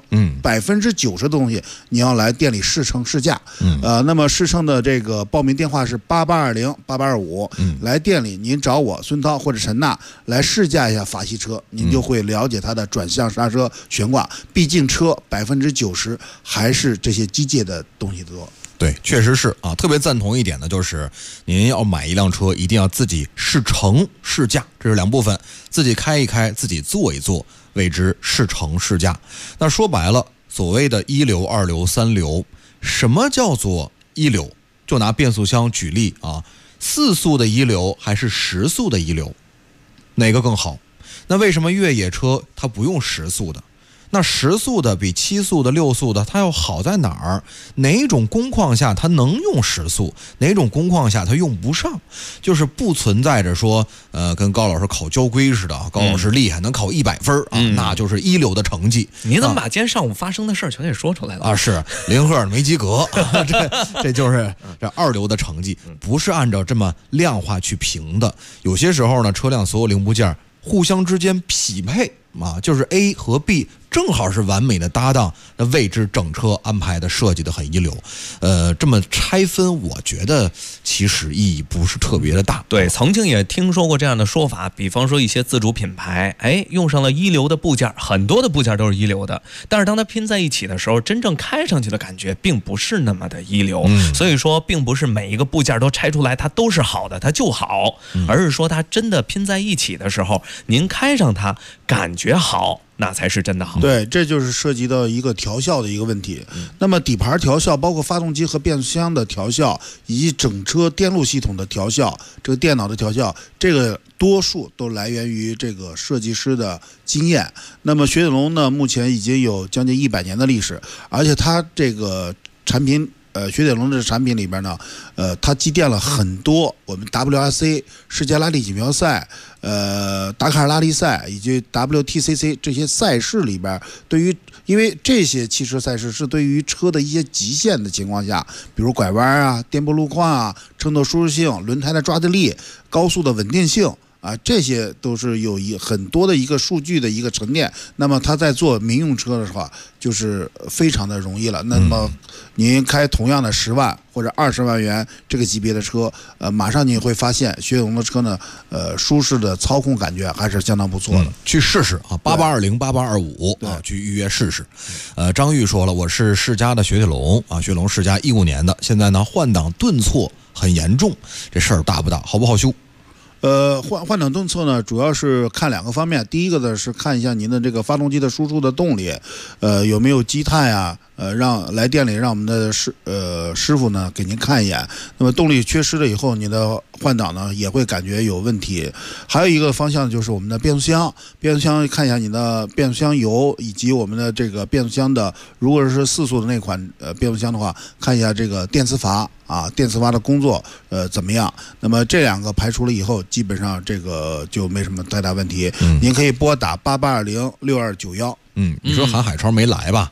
，90%的东西你要来店里试乘试驾，那么试乘的这个报名电话是8820-8825，来店里您找我孙涛或者陈娜来试驾一下法系车，您就会了解它的转向、刹车、悬挂，毕竟车90%还是这些机械的东西多。 对，确实是啊，特别赞同一点呢，就是您要买一辆车，一定要自己试乘试驾，这是2部分，自己开一开，自己坐一坐，谓之试乘试驾。那说白了，所谓的1流、2流、3流，什么叫做1流？就拿变速箱举例啊，4速的1流还是10速的1流，哪个更好？那为什么越野车它不用10速的？那10速的比7速的、6速的它要好在哪儿？哪种工况下它能用10速？哪种工况下它用不上？就是不存在着说跟高老师考交规似的，高老师厉害能考100分啊，那就是1流的成绩。 你怎么把今天上午发生的事儿全给说出来了啊？是林赫没及格啊，这就是这2流的成绩，不是按照这么量化去评的。有些时候呢，车辆所有零部件互相之间匹配啊，就是 A 和 B 正好是完美的搭档，那为之整车安排的设计的很1流。这么拆分，我觉得其实意义不是特别的大。 对，曾经也听说过这样的说法，比方说一些自主品牌，用上了1流的部件，很多的部件都是1流的，但是当它拼在一起的时候，真正开上去的感觉并不是那么的1流。所以说，并不是每一个部件都拆出来它都是好的，它就好，而是说它真的拼在一起的时候，您开上它感觉好，那才是真的好。 对，这就是涉及到一个调校的一个问题。那么底盘调校，包括发动机和变速箱的调校，以及整车电路系统的调校，这个电脑的调校，这个多数都来源于这个设计师的经验。那么雪铁龙呢，目前已经有将近100年的历史，而且它这个产品。雪铁龙的产品里边呢，它积淀了很多我们 WRC 世界拉力锦标赛、达喀尔拉力赛以及 WTCC 这些赛事里边，因为这些汽车赛事是对于车的一些极限的情况下，比如拐弯啊、颠簸路况啊、乘坐舒适性、轮胎的抓地力、高速的稳定性。这些都是有很多的一个数据的一个沉淀。那么他在做民用车的话，就是非常的容易了。那么您开同样的10万或者20万元这个级别的车，马上你会发现雪铁龙的车呢，舒适的操控感觉还是相当不错的。 去试试啊，8820-8825啊，去预约试试。张玉说了，我是世嘉的雪铁龙啊，雪铁龙世嘉15年的，现在呢换挡顿挫很严重，这事儿大不大？好不好修？ 换挡顿挫呢，主要是看2个方面。第一个呢是看一下您的这个发动机的输出的动力，有没有积碳啊？来店里让我们的师傅呢给您看一眼。那么动力缺失了以后，你的换挡呢也会感觉有问题。还有一个方向就是我们的变速箱，看一下你的变速箱油以及我们的这个变速箱的，如果是4速的那款变速箱的话，看一下这个电磁阀啊，电磁阀的工作怎么样？那么这2个排除了以后，基本上这个就没什么太大问题。您可以拨打8820-6291。 你说韩海超没来吧？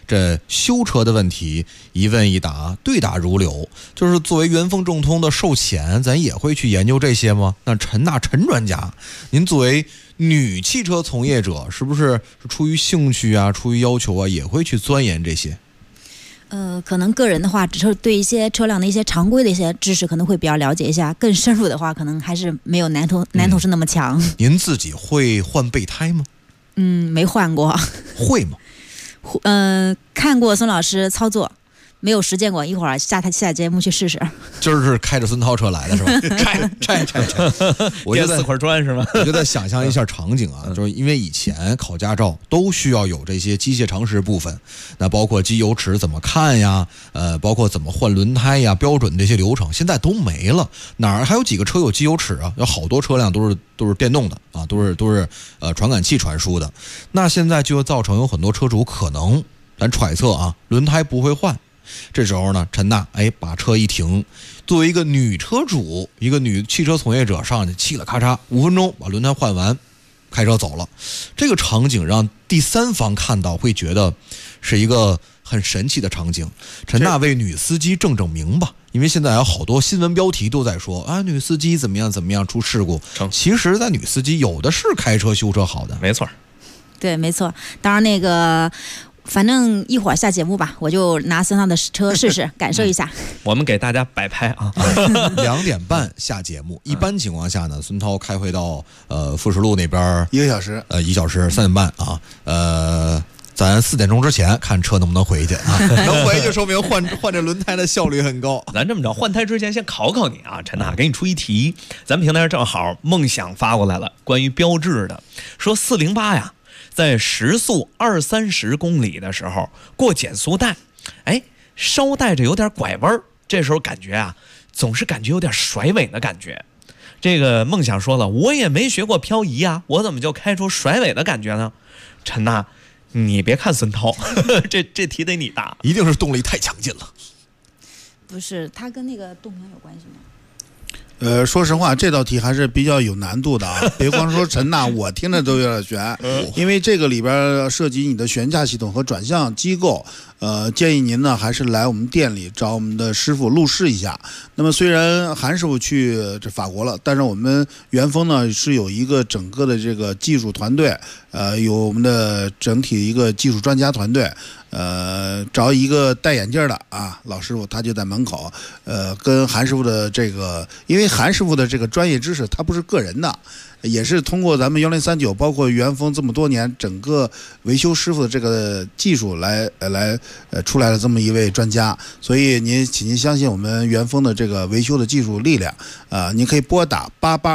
这修车的问题一问一答，对答如流。就是作为元丰正通的售前，咱也会去研究这些吗？那陈专家，您作为女汽车从业者，是不是出于兴趣啊，出于要求啊，也会去钻研这些？ 可能个人的话，只是对一些车辆的一些常规的一些知识可能会比较了解一下，更深入的话，可能还是没有男同事那么强。 您自己会换备胎吗？ 没换过。 会吗？ 看过孙老师操作，没有实践过，一会儿下节目去试试。 今儿是开着孙涛车来的是吧？拆，我就 4块砖是吗？ 我就在想象一下场景啊，就是因为以前考驾照都需要有这些机械常识部分，那包括机油尺怎么看呀，包括怎么换轮胎呀，标准这些流程，现在都没了。哪儿还有几个车有机油尺啊？有好多车辆都是电动的啊，都是传感器传输的。那现在就造成有很多车主可能，咱揣测啊，轮胎不会换。这时候呢，陈娜把车一停，作为一个女车主，一个女汽车从业者上去，嘁了咔嚓5分钟把轮胎换完，开车走了。这个场景让第三方看到，会觉得是一个很神奇的场景。陈娜为女司机正名吧，因为现在有好多新闻标题都在说啊，女司机怎么样出事故。其实，在女司机有的是开车修车好的， 没错。 对，没错。当然那个。反正一会儿下节目吧，我就拿孙涛的车试试，感受一下。 我们给大家摆拍啊 ，2点半下节目。一般情况下呢，孙涛开回到富士路那边 1个小时 ，1小时3点半啊，咱4点钟之前看车能不能回去啊？能回就说明换这轮胎的效率很高。 咱这么着，换胎之前先考你啊，陈娜，给你出一题。咱们平台正好梦想发过来了，关于标致的，说408呀。在时速20-30公里的时候过减速带，稍带着有点拐弯，这时候感觉啊，总是感觉有点甩尾的感觉。这个梦想说了，我也没学过漂移啊，我怎么就开出甩尾的感觉呢？陈娜，你别看孙涛，这题得你答， 一定是动力太强劲了。 不是，它跟那个动能有关系吗？ 说实话，这道题还是比较有难度的啊！别光说陈娜，我听着都有点悬，因为这个里边涉及你的悬架系统和转向机构。建议您呢还是来我们店里找我们的师傅路试一下。那么虽然韩师傅去这法国了，但是我们元丰呢是有一个整个的这个技术团队，有我们的整体一个技术专家团队。找一个戴眼镜的啊老师傅，他就在门口，跟韩师傅的这个，因为韩师傅的这个专业知识他不是个人的，也是通过咱们1039包括元丰这么多年整个维修师傅的这个技术来出来了这么一位专家，所以请您相信我们元丰的这个维修的技术力量您可以拨打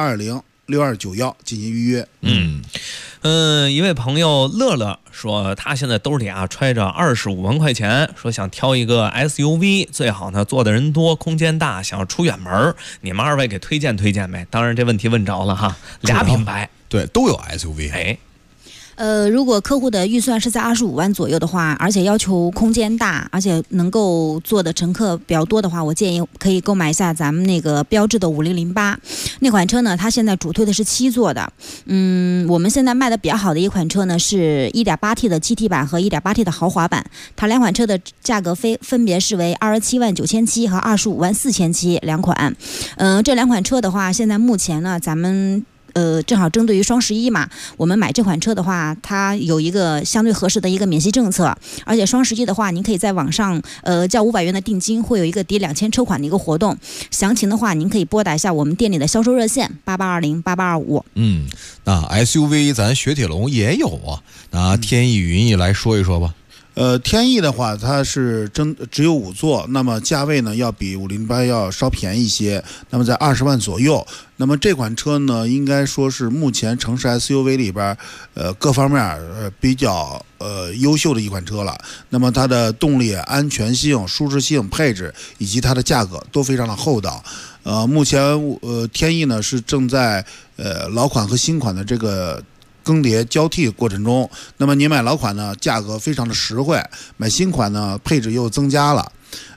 88206291进行预约。 一位朋友乐乐说，他现在兜里啊揣着25万块钱，说想挑一个 SUV， 最好呢坐的人多，空间大，想要出远门，你们2位给推荐呗。当然这问题问着了哈，2品牌对都有 SUV。 如果客户的预算是在25万左右的话，而且要求空间大，而且能够坐的乘客比较多的话，我建议可以购买一下咱们那个标致的5008那款车呢。它现在主推的是7座的。我们现在卖的比较好的一款车呢是 1.8T 的 GT 版和 1.8T 的豪华版，它2款车的价格分别是为27万9千7和25万4千72款。这2款车的话，现在目前呢咱们正好针对于双11嘛，我们买这款车的话，它有一个相对合适的一个免息政策，而且双11的话，您可以在网上交500元的定金，会有一个抵2000车款的一个活动。详情的话，您可以拨打一下我们店里的销售热线88208825。 那 SUV 咱雪铁龙也有啊，拿天翼、云翼来说一说吧。 天翼的话，它是只有5座，那么价位呢要比508要稍便宜一些，那么在20万左右。那么这款车呢，应该说是目前城市 SUV 里边，各方面比较优秀的一款车了。那么它的动力、安全性、舒适性、配置以及它的价格都非常的厚道。目前天翼呢是正在老款和新款的这个更迭交替过程中，那么你买老款呢价格非常的实惠，买新款呢配置又增加了。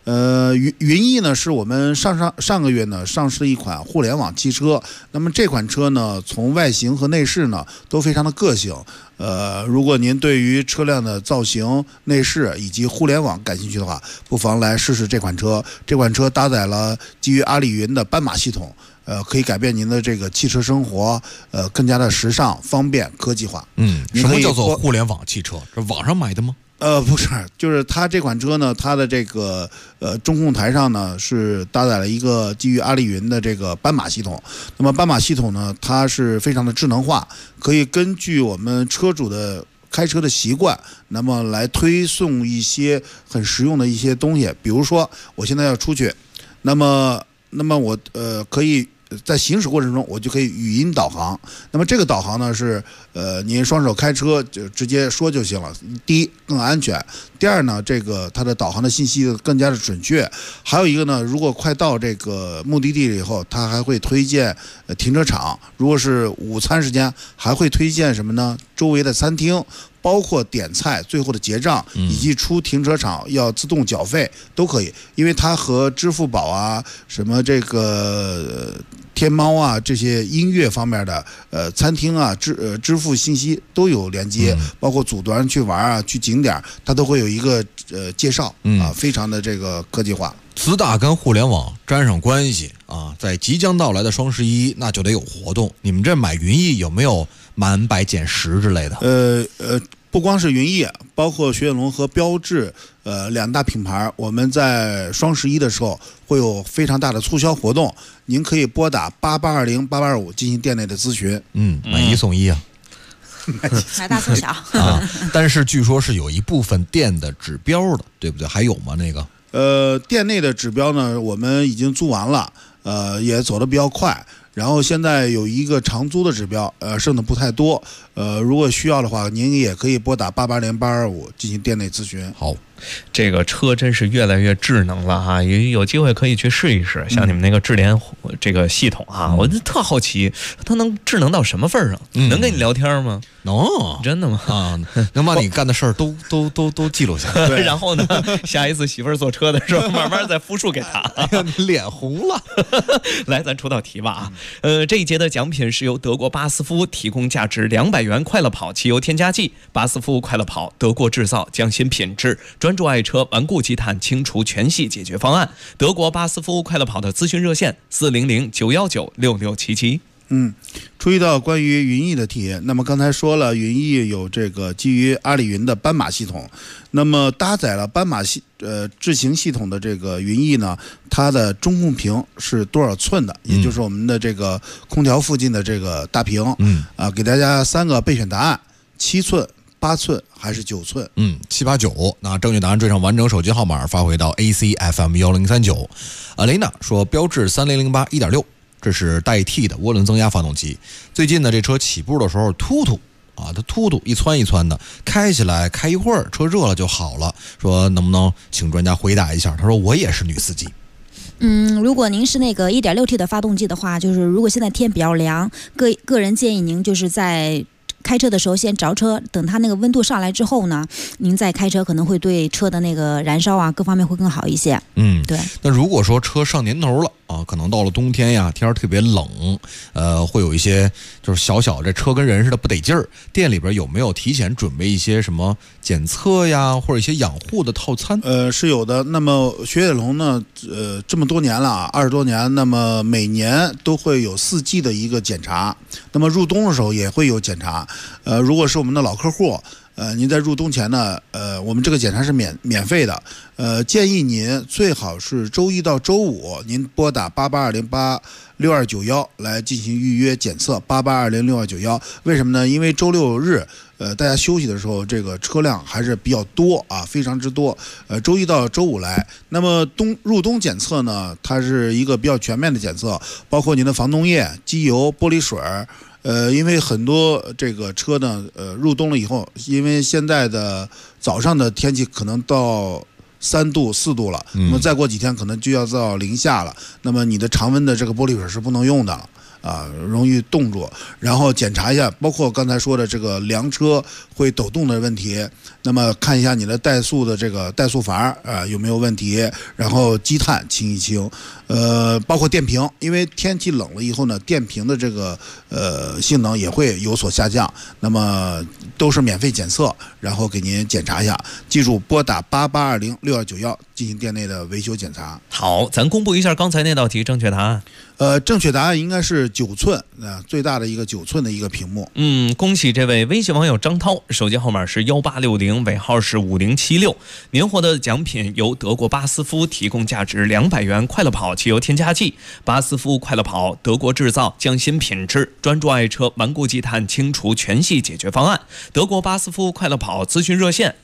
云翼呢是我们上个月呢上市的一款互联网汽车。那么这款车呢，从外形和内饰呢都非常的个性。如果您对于车辆的造型、内饰以及互联网感兴趣的话，不妨来试试这款车。这款车搭载了基于阿里云的斑马系统，可以改变您的这个汽车生活，更加的时尚、方便、科技化。 什么叫做互联网汽车？这网上买的吗？ 不是，就是它这款车呢，它的这个中控台上呢是搭载了一个基于阿里云的这个斑马系统。那么斑马系统呢，它是非常的智能化，可以根据我们车主的开车的习惯，那么来推送一些很实用的一些东西。比如说，我现在要出去，那么我可以在行驶过程中，我就可以语音导航。那么这个导航呢是您双手开车就直接说就行了。第一，更安全；第二呢，这个它的导航的信息更加的准确。还有一个呢，如果快到这个目的地了以后，它还会推荐停车场。如果是午餐时间，还会推荐什么呢？周围的餐厅。包括点菜、最后的结账，以及出停车场要自动缴费都可以，因为它和支付宝啊、什么这个天猫啊这些音乐方面的餐厅啊支付信息都有连接，包括组团去玩啊、去景点，它都会有一个介绍啊，非常的这个科技化。 自打跟互联网沾上关系啊，在即将到来的双11，那就得有活动。你们这买云翼有没有满100减10之类的？ 不光是云翼，包括雪铁龙和标致2大品牌，我们在双11的时候会有非常大的促销活动，您可以拨打88208825进行店内的咨询。 买1送1啊。 买大送小啊！但是据说是有一部分店的指标的，对不对？还有吗？那个店内的指标呢，我们已经租完了，也走得比较快。然后现在有一个长租的指标，剩的不太多。如果需要的话，您也可以拨打880825进行店内咨询。 好。 这个车真是越来越智能了哈，有机会可以去试一试。像你们那个智联这个系统啊，我就特好奇，它能智能到什么份儿上？能跟你聊天吗？ 能， 真的吗？ 啊，能把你干的事儿都记录下来。 对，然后呢，下一次媳妇儿坐车的时候，慢慢再复述给他。 脸红了。 来，咱出道题吧啊。这一节的奖品是由德国巴斯夫提供价值200元快乐跑汽油添加剂。巴斯夫快乐跑，德国制造，匠心品质，专注爱车，顽固积碳，清除全系解决方案。德国巴斯夫快乐跑的咨询热线400-919-6677。 出一道关于云翼的题。那么刚才说了，云翼有这个基于阿里云的斑马系统，那么搭载了斑马智行系统的这个云翼呢，它的中控屏是多少寸的？也就是我们的这个空调附近的这个大屏。给大家3个备选答案：7寸、8寸还是9寸 ？7、8、9。那正确答案缀上完整手机号码发回到 ACFM1039。雷娜说标致3008 1.6。这是代替的涡轮增压发动机。最近呢，这车起步的时候突啊，它突一窜一窜的，开起来开一会儿，车热了就好了。说能不能请专家回答一下？他说我也是女司机。 如果您是那个 1.6T 的发动机的话，就是如果现在天比较凉，个人建议您就是在开车的时候先着车，等它那个温度上来之后呢，您再开车可能会对车的那个燃烧啊各方面会更好一些。对。 那如果说车上年头了啊，可能到了冬天呀，天儿特别冷，会有一些就是小这车跟人似的不得劲儿，店里边有没有提前准备一些什么检测呀，或者一些养护的套餐？ 是有的。那么雪铁龙呢，这么多年了，20多年，那么每年都会有4季的一个检查，那么入冬的时候也会有检查。如果是我们的老客户，您在入冬前呢，我们这个检查是免费的。建议您最好是周一到周五，您拨打8820862291来进行预约检测。88206291，为什么呢？因为周6日，大家休息的时候，这个车辆还是比较多啊，非常之多。周一到周五来。那么入冬检测呢，它是一个比较全面的检测，包括您的防冻液、机油、玻璃水。因为很多这个车呢，入冬了以后，因为现在的早上的天气可能到3度、4度了，那么再过几天可能就要到零下了，那么你的常温的这个玻璃水是不能用的了。 容易冻住，然后检查一下，包括刚才说的这个凉车会抖动的问题，那么看一下你的怠速的这个怠速阀有没有问题，然后积碳清一清，包括电瓶，因为天气冷了以后呢，电瓶的这个性能也会有所下降，那么都是免费检测，然后给您检查一下，记住拨打88206291进行店内的维修检查。 好，咱公布一下刚才那道题正确答案。 正确答案应该是9寸，最大的一个9寸的一个屏幕。 恭喜这位微信网友张涛，手机号码是1860，尾号是5076。您获得的奖品由德国巴斯夫提供价值200元快乐跑汽油添加剂。巴斯夫快乐跑，德国制造，匠心品质，专注爱车顽固积碳清除全系解决方案。德国巴斯夫快乐跑咨询热线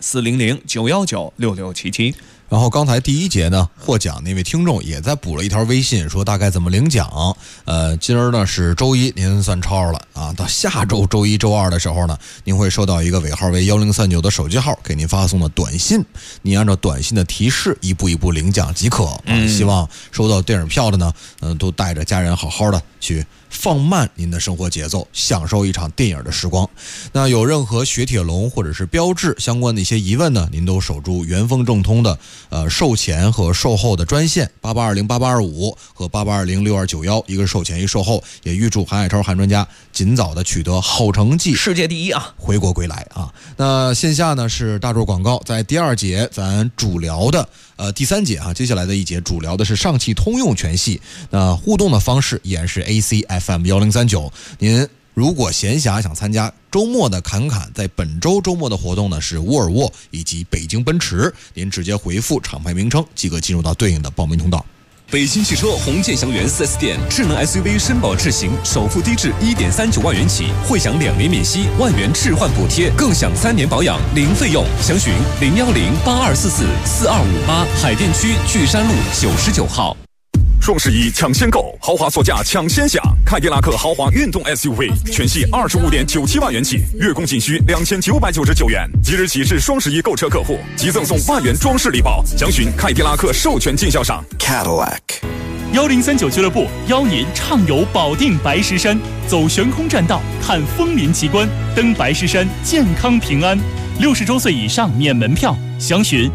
400-919-6677。 然后刚才第一节呢，获奖那位听众也在补了一条微信，说大概怎么领奖。今儿呢是周一，您算超了啊。到下周周一、周二的时候呢，您会收到一个尾号为1039的手机号给您发送的短信，您按照短信的提示一步一步领奖即可。希望收到电影票的呢，都带着家人好好的去放慢您的生活节奏，享受一场电影的时光。那有任何雪铁龙或者是标致相关的一些疑问呢，您都守住元丰正通的售前和售后的专线88208825和88206291，一个是售前，一个售后。也预祝韩海超韩专家尽早的取得好成绩， 世界第一啊， 回国归来啊。那线下呢是大众广告，在第二节咱主聊的第三节接下来的一节主聊的是上汽通用全系。那互动的方式依然是 ACFM 1039。您如果闲暇想参加周末的侃侃，在本周周末的活动呢是沃尔沃以及北京奔驰，您直接回复厂牌名称即可进入到对应的报名通道。 北京汽车红箭祥源 4S 店智能 SUV 绅宝智行，首付低至1.39万元起，会享2年免息，1万元置换补贴，更享3年保养零费用。详询010-8244-4258，海淀区巨山路99号。双11抢先购，豪华座驾抢先享，凯迪拉克豪华运动 SUV 全系25.97万元起，月供仅需2999元。即日起是双11购车客户即赠送1万元装饰礼包，详询凯迪拉克授权经销商 Cadillac。 1039俱乐部邀您畅游保定白石山，走悬空栈道，看枫林奇观，登白石山健康平安。60周岁以上免门票，详询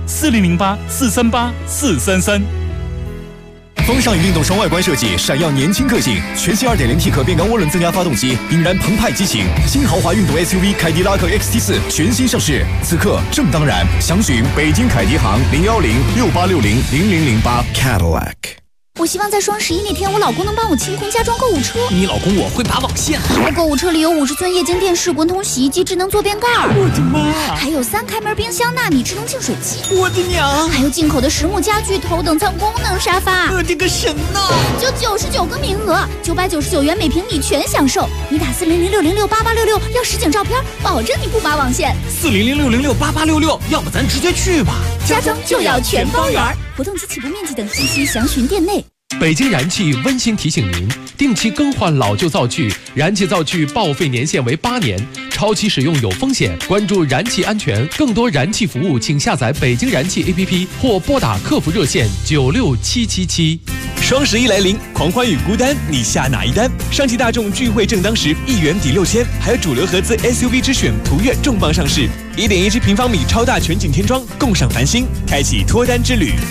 4008-438-433。 风尚与运动双外观设计，闪耀年轻个性。全新 2.0T 可变缸涡轮增压发动机，引燃澎湃激情。新豪华运动 SUV 凯迪拉克 XT4 全新上市，此刻正当然。详询北京凯迪行010-6860-0008 Cadillac。 我希望在双11那天，我老公能帮我清空家装购物车。 你老公我会拔网线。 我购物车里有50寸液晶电视、滚筒洗衣机、智能坐便盖。 我的妈！ 还有3开门冰箱、纳米智能净水器。 我的娘！ 还有进口的实木家具、头等舱功能沙发。 我的个神呐！ 就99个名额，999元每平米全享受。你打400-606-8866要实景照片，保证你不拔网线。 400-606-8866，要不咱直接去吧。 家装就要全包圆。活动及起步面积等信息详询店内。 北京燃气温馨提醒您，定期更换老旧灶具，燃气灶具报废年限为8年，超期使用有风险。关注燃气安全，更多燃气服务请下载北京燃气 APP 或拨打客服热线96777。 双11来临，狂欢与孤单，你下哪一单？上汽大众聚会正当时，1元抵6000，还有主流合资 SUV 之选途岳重磅上市，1.17平方米超大全景天窗，共赏繁星，开启脱单之旅。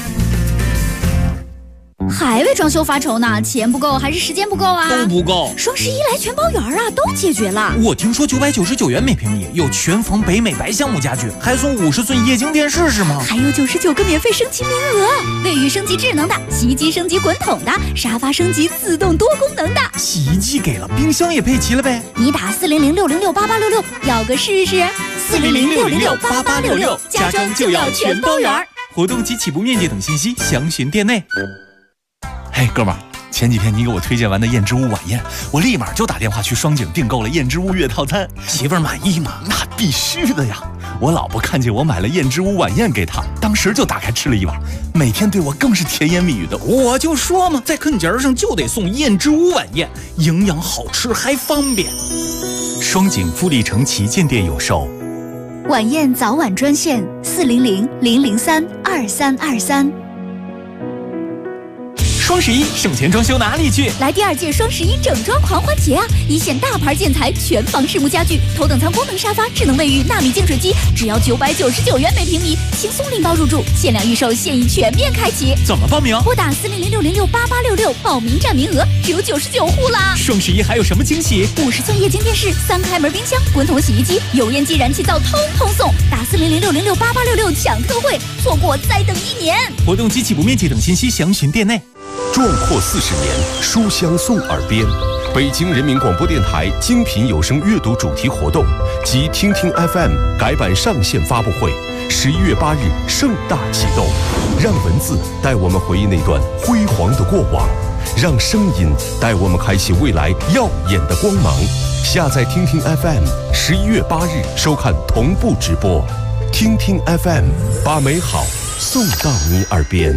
还为装修发愁呢？钱不够还是时间不够啊？ 都不够。 双11来全包圆啊，都解决了。 我听说999元每平米有全缝北美白橡木家具，还送50寸液晶电视是吗？ 还有99个免费升级名额，卫浴升级智能的，洗衣机升级滚筒的，沙发升级自动多功能的。 洗衣机给了，冰箱也配齐了呗。 你打400-606-8866要个试试。400-606-8866，家装就要全包圆。 活动及起步面积等信息详询店内。 嘿，哥们儿，前几天你给我推荐完的燕之屋晚宴，我立马就打电话去双井订购了燕之屋月套餐。 媳妇儿满意吗？ 那必须的呀！我老婆看见我买了燕之屋晚宴给她，当时就打开吃了一碗，每天对我更是甜言蜜语的。 我就说嘛，在啃节上就得送燕之屋晚宴，营养好吃还方便。 双井富力城旗舰店有售。 晚宴早晚专线400-003-2323。 双11省钱装修哪里去？ 来第2届双11整装狂欢节啊！一线大牌建材、全房实木家具、头等舱功能沙发、智能卫浴、纳米净水机，只要999元每平米，轻松拎包入住，限量预售，现已全面开启。 怎么报名？ 拨打4006068866，报名占名额只有99户啦！ 双11还有什么惊喜 ？50寸液晶电视、3开门冰箱、滚筒洗衣机、油烟机、燃气灶，通通送！打4006068866抢特惠，错过再等1年。 活动及起步面积等信息详询店内。 壮阔40年，书香送耳边。北京人民广播电台精品有声阅读主题活动及听听 FM 改版上线发布会，11月8日盛大启动。让文字带我们回忆那段辉煌的过往，让声音带我们开启未来耀眼的光芒。下载听听 FM，11月8日收看同步直播。听听 FM， 把美好送到你耳边。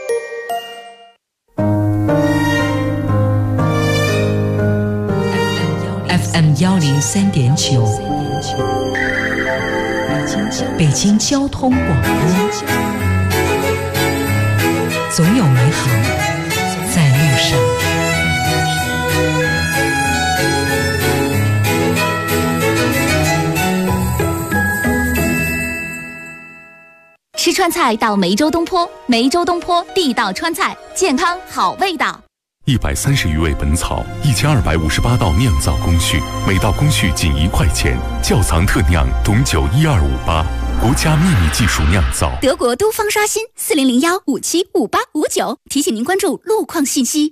FM 103.9，北京交通广播，总有美好在路上。 吃川菜到梅州东坡，梅州东坡地道川菜，健康好味道。 130余味本草，1258道酿造工序，每道工序仅1块钱。窖藏特酿董酒12588，国家秘密技术酿造。 德国都方刷新4001575859，提醒您关注路况信息。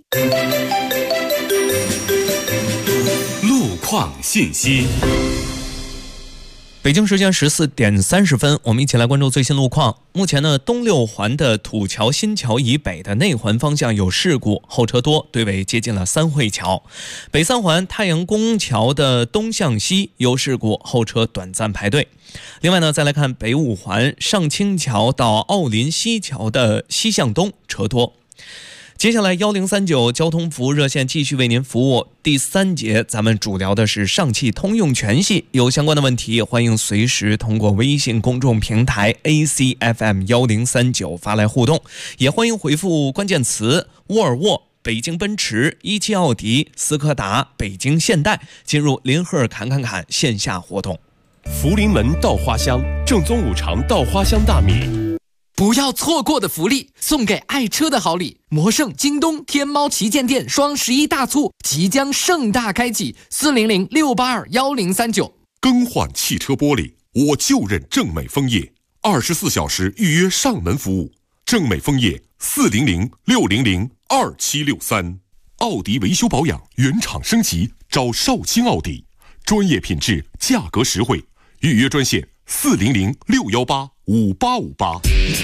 路况信息。 北京时间14点30分，我们一起来关注最新路况。目前呢，东6环的土桥新桥以北的内环方向有事故，后车多，队尾接近了三惠桥。北3环太阳宫桥的东向西有事故，后车短暂排队。另外呢，再来看北5环上清桥到奥林西桥的西向东车多。接下来1039交通服务热线继续为您服务。第3节咱们主聊的是上汽通用全系，有相关的问题欢迎随时通过微信公众平台 ACFM1039 发来互动，也欢迎回复关键词沃尔沃、北京奔驰、17奥迪、斯柯达、北京现代，进入林赫侃线下活动。 福临门稻花香，正宗5常稻花香大米。 不要错过的福利，送给爱车的好礼！魔圣、京东、天猫旗舰店双11大促即将盛大开启，400-682-1039。 更换汽车玻璃，我就认正美枫叶，24小时预约上门服务。正美枫叶400-600-2763。奥迪维修保养原厂升级，找少卿奥迪，专业品质，价格实惠，预约专线400-618-5858。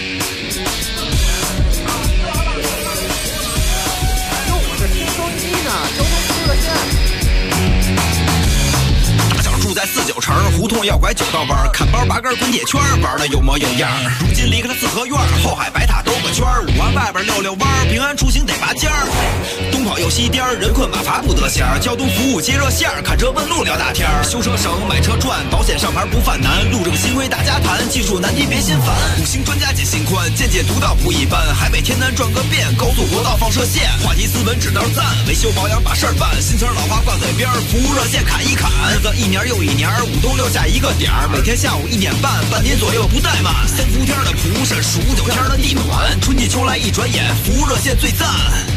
住在49城，胡同要拐9道弯，看包拔根滚铁圈，玩的有模有样。如今离开了四合院，后海白塔兜个圈，5环外边溜弯，平安出行得拔尖儿。东跑又西颠，人困马乏不得闲。交通服务接热线，看车问路聊大天。修车省，买车赚，保险上牌不犯难。路政新规大家谈，技术难题别心烦。5星专家解心宽，见解独到不一般。海北天南转个遍，高速国道放射线。话题斯文指道赞，维修保养把事儿办。新词老话挂嘴边，服务热线砍一砍。日子一年又一年，5都留下一个点儿。每天下午1点半，半年左右不怠慢。3伏天的蒲扇，数9天的地暖，春季秋来一转眼，服务热线最赞。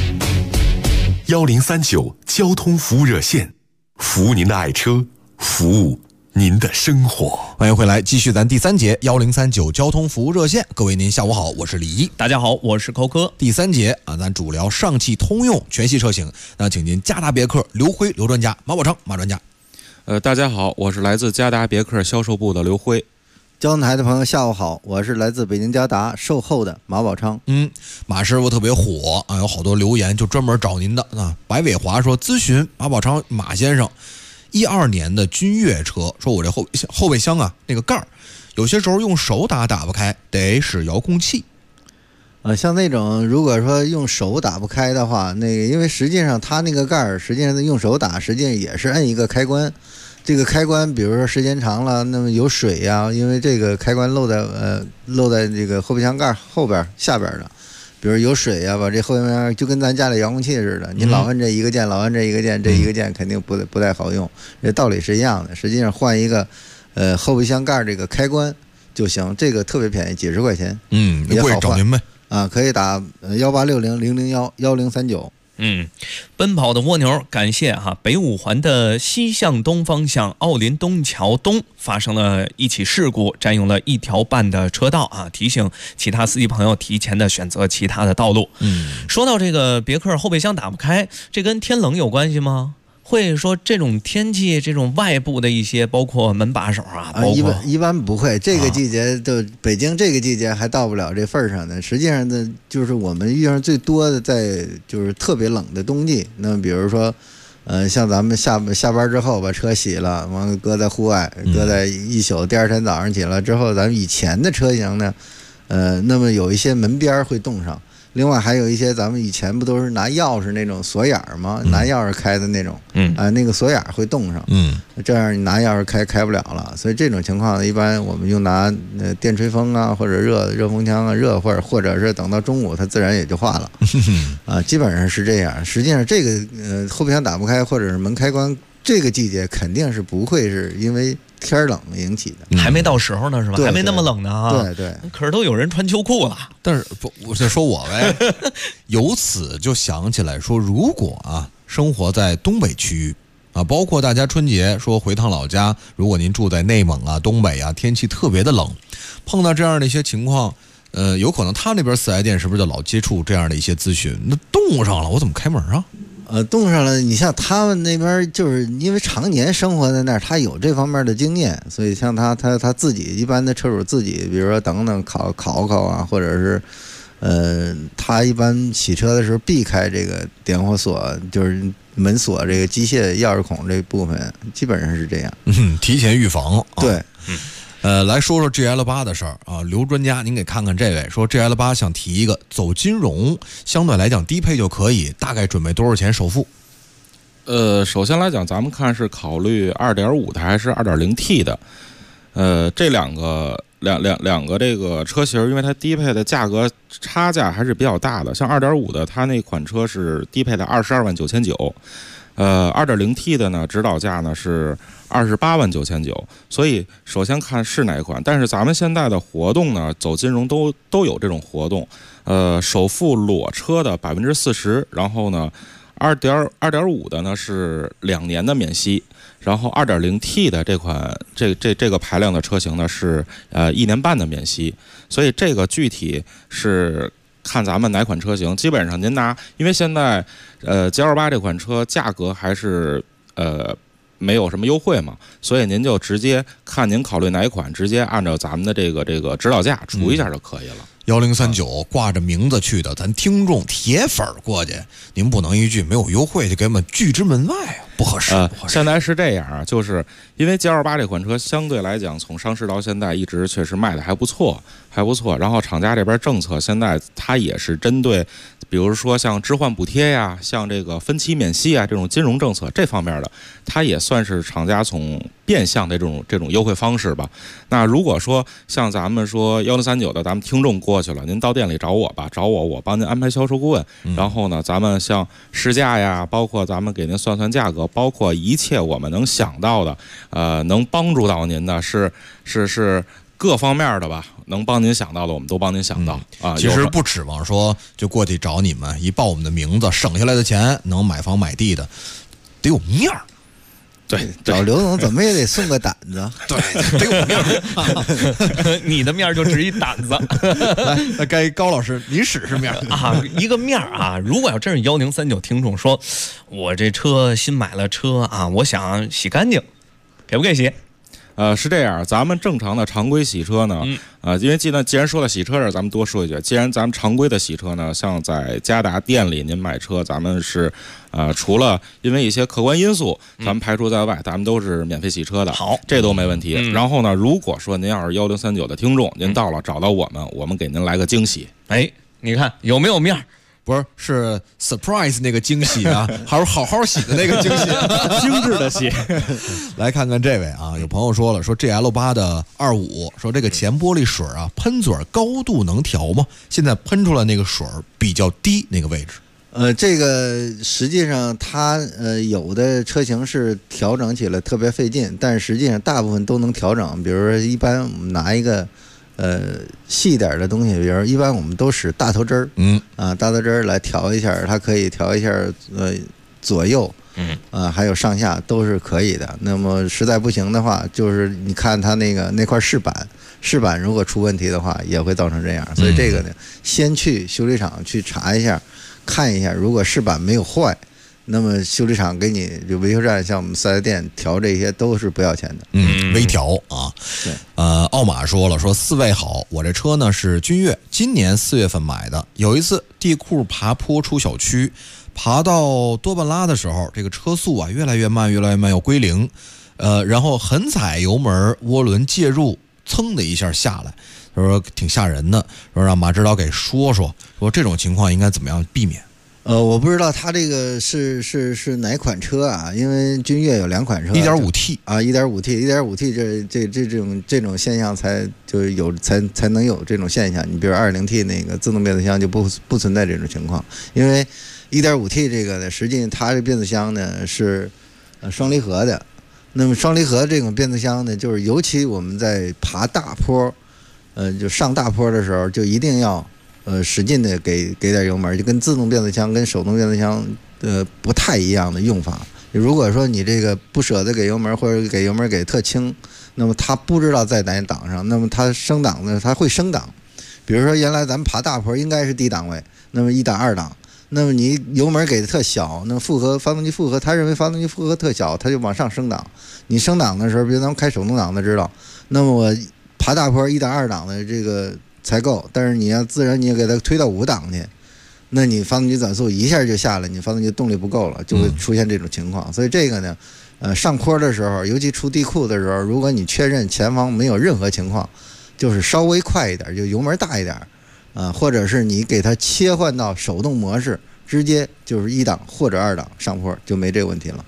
1039交通服务热线，服务您的爱车，服务您的生活。 欢迎回来，继续咱第3节1039交通服务热线。各位您下午好，我是李一。 大家好，我是寇哥。 第3节啊，咱主聊上汽通用全系车型。那请进嘉达别克刘辉刘专家，马宝昌马专家。 大家好，我是来自嘉达别克销售部的刘辉。 交通台的朋友下午好，我是来自北京嘉达售后的马宝昌。 马师傅特别火啊，有好多留言就专门找您的啊。白伟华说咨询马宝昌马先生，12年的君越车，说我这后备箱啊那个盖儿，有些时候用手打不开，得使遥控器。 像那种如果说用手打不开的话，那个因为实际上它那个盖儿，实际上用手打，实际上也是摁一个开关。这个开关，比如说时间长了，那么有水呀，因为这个开关漏在这个后备箱盖后边下边的，比比如有水呀，把这后备箱就跟咱家里遥控器似的，你老摁这一个键，老摁这一个键，这一个键肯定不太好用，这道理是一样的。实际上换一个后备箱盖这个开关就行，这个特别便宜，几十块钱，也好换， 找您呗啊，可以打1860-001-1039。 奔跑的蜗牛，感谢北五环的西向东方向奥林东桥东发生了一起事故，占用了1条半的车道提醒其他司机朋友提前的选择其他的道路。说到这个别克后备箱打不开，这跟天冷有关系吗？会说这种天气，这种外部的一些，包括门把手一般不会。这个季节北京这个季节还到不了这份上呢。实际上呢，就是我们遇上最多的就是特别冷的冬季。那比如说，像咱们下班之后把车洗了，完了搁在户外，搁在一宿，第二天早上起来之后，咱们以前的车型呢，那么有一些门边会冻上。另外还有一些咱们以前不都是拿钥匙那种锁眼吗？拿钥匙开的那种，那个锁眼会冻上，这样你拿钥匙开不了了。所以这种情况呢，一般我们用拿电吹风啊，或者热风枪啊热，或者是等到中午它自然也就化了，基本上是这样。实际上这个后备箱打不开或者是门开关，这个季节肯定是不会是因为天冷引起的， 还没到时候呢，是吧？还没那么冷呢对， 可是都有人穿秋裤了。 但是不，我再说我呗。由此就想起来说，如果生活在东北区域包括大家春节说回趟老家，如果您住在内蒙东北天气特别的冷，碰到这样的一些情况，有可能他那边4S店是不是就老接触这样的一些咨询？那冻上了，我怎么开门啊？ 冻上了，你像他们那边就是因为常年生活在那儿，他有这方面的经验，所以像他自己一般的车主自己，比如说等考或者是他一般洗车的时候避开这个点火锁，就是门锁这个机械钥匙孔这部分，基本上是这样。 提前预防。 对。 来说说 GL8 的事儿刘专家，您给看看这位说 GL8 想提一个走金融，相对来讲低配就可以，大概准备多少钱首付？ 首先来讲，咱们看是考虑 2.5 的还是 2.0T 的？这两个这个车型，因为它低配的价格差价还是比较大的。像 2.5 的，它那款车是低配的22.990，2.0T 的呢，指导价呢是28.990，所以首先看是哪一款。但是咱们现在的活动呢，走金融都有这种活动，首付裸车的40%，然后呢2.5的呢是2年的免息，然后 2.0T 的这款这个排量的车型呢是1年半的免息，所以这个具体是看咱们哪款车型。基本上您因为现在GL8 这款车价格还是没有什么优惠嘛，所以您就直接看您考虑哪一款，直接按照咱们的这个指导价除一下就可以了。 1039挂着名字去的，咱听众铁粉过去，您不能一句没有优惠就给我们拒之门外不合适。 现在是这样就是因为 GL8 这款车相对来讲从上市到现在一直确实卖的还不错，然后厂家这边政策现在它也是针对比如说像置换补贴呀，像这个分期免息这种金融政策这方面的，它也算是厂家从变相的这种优惠方式吧。那如果说像咱们说1039的，咱们听众过去了，您到店里找我吧，我帮您安排销售顾问，然后呢咱们像试驾呀，包括咱们给您算价格，包括一切我们能想到的能帮助到您的是各方面的吧，能帮您想到的我们都帮您想到其实不指望说就过去找你们一报我们的名字，省下来的钱能买房买地的，得有面儿。 对，找刘总怎么也得送个胆子。 对，得有面儿。 你的面儿就值一胆子。 来，那该高老师您使面一个面儿如果要真是1039听众说，我这车新买了车我想洗干净，给不给洗？ 是这样，咱们正常的常规洗车呢，因为既然说到洗车这儿，咱们多说一句，既然咱们常规的洗车呢，像在嘉达店里您买车，咱们是除了因为一些客观因素咱们排除在外，咱们都是免费洗车的， 好， 这都没问题。然后呢，如果说您要是1039的听众，您到了找到我们给您来个惊喜。 你看有没有面儿？ 不是，是 surprise 那个惊喜啊，还是好好洗的那个惊喜， 精致的洗。 来看看这位啊，有朋友说了，说 GL8 的25，说这个前玻璃水啊，喷嘴高度能调吗？现在喷出来那个水比较低那个位置。 这个实际上它有的车型是调整起来特别费劲，但是实际上大部分都能调整。比如说，一般我们拿一个细一点的东西，比如一般我们都使大头针儿，大头针儿来调一下，它可以调一下左右，还有上下都是可以的。那么实在不行的话，就是你看它那块饰板如果出问题的话，也会造成这样。所以这个呢，先去修理厂去查一下。看一下，如果饰板没有坏，那么修理厂给你就维修站，像我们4S店调这些都是不要钱的。 微调啊。 对。 奥马说了，说4位好，我这车呢是君越，今年4月份买的。有一次地库爬坡出小区，爬到多半拉的时候，这个车速啊越来越慢，要归零。然后狠踩油门，涡轮介入，噌的一下下来。他说挺吓人的，说让马指导给说这种情况应该怎么样避免？ 我不知道他这个是哪款车啊？因为君越有2款车 ，1.5T 啊，1.5T 这种现象才能有这种现象。你比如2.0T 那个自动变速箱就不存在这种情况，因为 1.5T 这个呢，实际上它的变速箱呢是双离合的。那么双离合这种变速箱呢，就是尤其我们在爬大坡。就上大坡的时候，就一定要使劲的给点油门，就跟自动变速箱跟手动变速箱不太一样的用法。如果说你这个不舍得给油门，或者给油门给特轻，那么它不知道在哪档上，那么它升档呢，它会升档。比如说原来咱们爬大坡应该是低档位，那么1档2档，那么你油门给的特小，那发动机负荷，他认为发动机负荷特小，他就往上升档。你升档的时候，比如咱们开手动挡的知道，那么我爬大坡1档2档的这个才够，但是你要自然你也给它推到5档去，那你发动机转速一下就下来，你发动机动力不够了，就会出现这种情况。所以这个呢，上坡的时候，尤其出地库的时候，如果你确认前方没有任何情况，就是稍微快一点，就油门大一点，或者是你给它切换到手动模式，直接就是1档或者2档上坡就没这个问题了。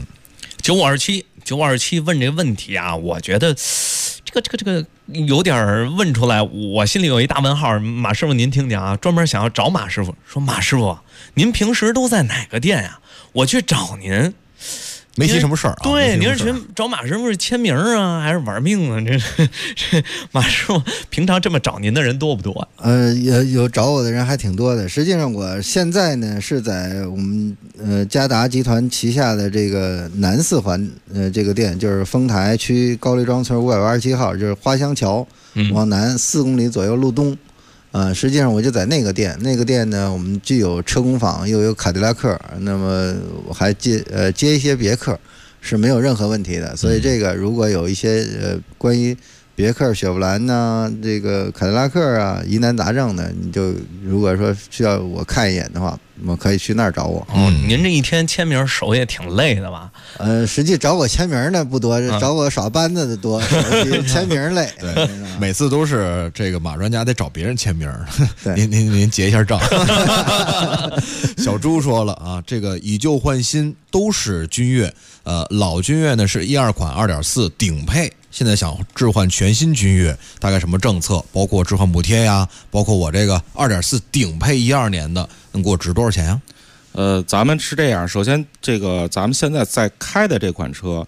9527问这个问题啊，我觉得这个有点问出来，我心里有一大问号。马师傅您听听啊，专门想要找马师傅，说马师傅您平时都在哪个店呀？我去找您。 没提什么事儿啊？ 对，您是去找马师傅是签名啊，还是玩命啊？这马师傅平常这么找您的人多不多？ 有找我的人还挺多的。实际上我现在呢是在我们嘉达集团旗下的这个南4环这个店，就是丰台区高丽庄村587号，就是花乡桥往南4公里左右路东。实际上我就在那个店呢，我们既有车工坊，又有卡迪拉克，那么我还接一些别克，是没有任何问题的。所以这个如果有一些关于别克、雪佛兰呐、这个凯迪拉克啊疑难杂症的，你就如果说需要我看一眼的话，我可以去那儿找我。 您这一天签名手也挺累的吧？ 实际找我签名的不多，找我耍班子的多，签名累。 对，每次都是这个马专家得找别人签名。您结一下账。小朱说了啊，这个以旧换新都是君越，老君越呢是12款2.4顶配。现在想置换全新君越，大概什么政策？包括置换补贴呀，包括我这个2.4顶配12年的，能给我值多少钱呀？ 咱们是这样，首先这个咱们现在在开的这款车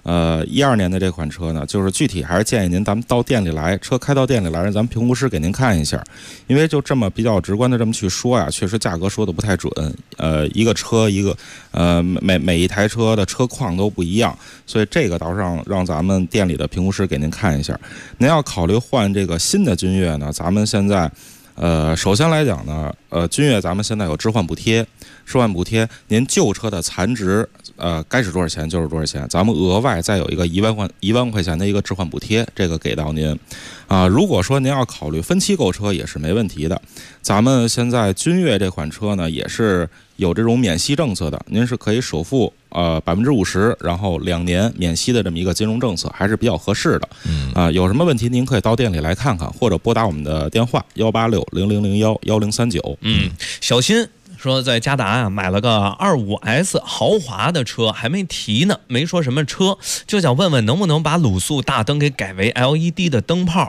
，12年的这款车呢，就是具体还是建议您咱们到店里来，车开到店里来，让咱们评估师给您看一下，因为就这么比较直观的这么去说呀，确实价格说的不太准。一个车一个每一台车的车况都不一样，所以这个到时候让咱们店里的评估师给您看一下。您要考虑换这个新的君越呢，咱们现在首先来讲呢，君越咱们现在有置换补贴，您旧车的残值该是多少钱就是多少钱，咱们额外再有一个1万块钱的一个置换补贴，这个给到您。如果说您要考虑分期购车也是没问题的，咱们现在君越这款车呢也是有这种免息政策的，您是可以首付50%，然后2年免息的这么一个金融政策，还是比较合适的。有什么问题您可以到店里来看看，或者拨打我们的电话18600011039。 小新说在嘉达啊买了个25S 豪华的车，还没提呢，没说什么车，就想问问能不能把卤素大灯给改为 LED 的灯泡。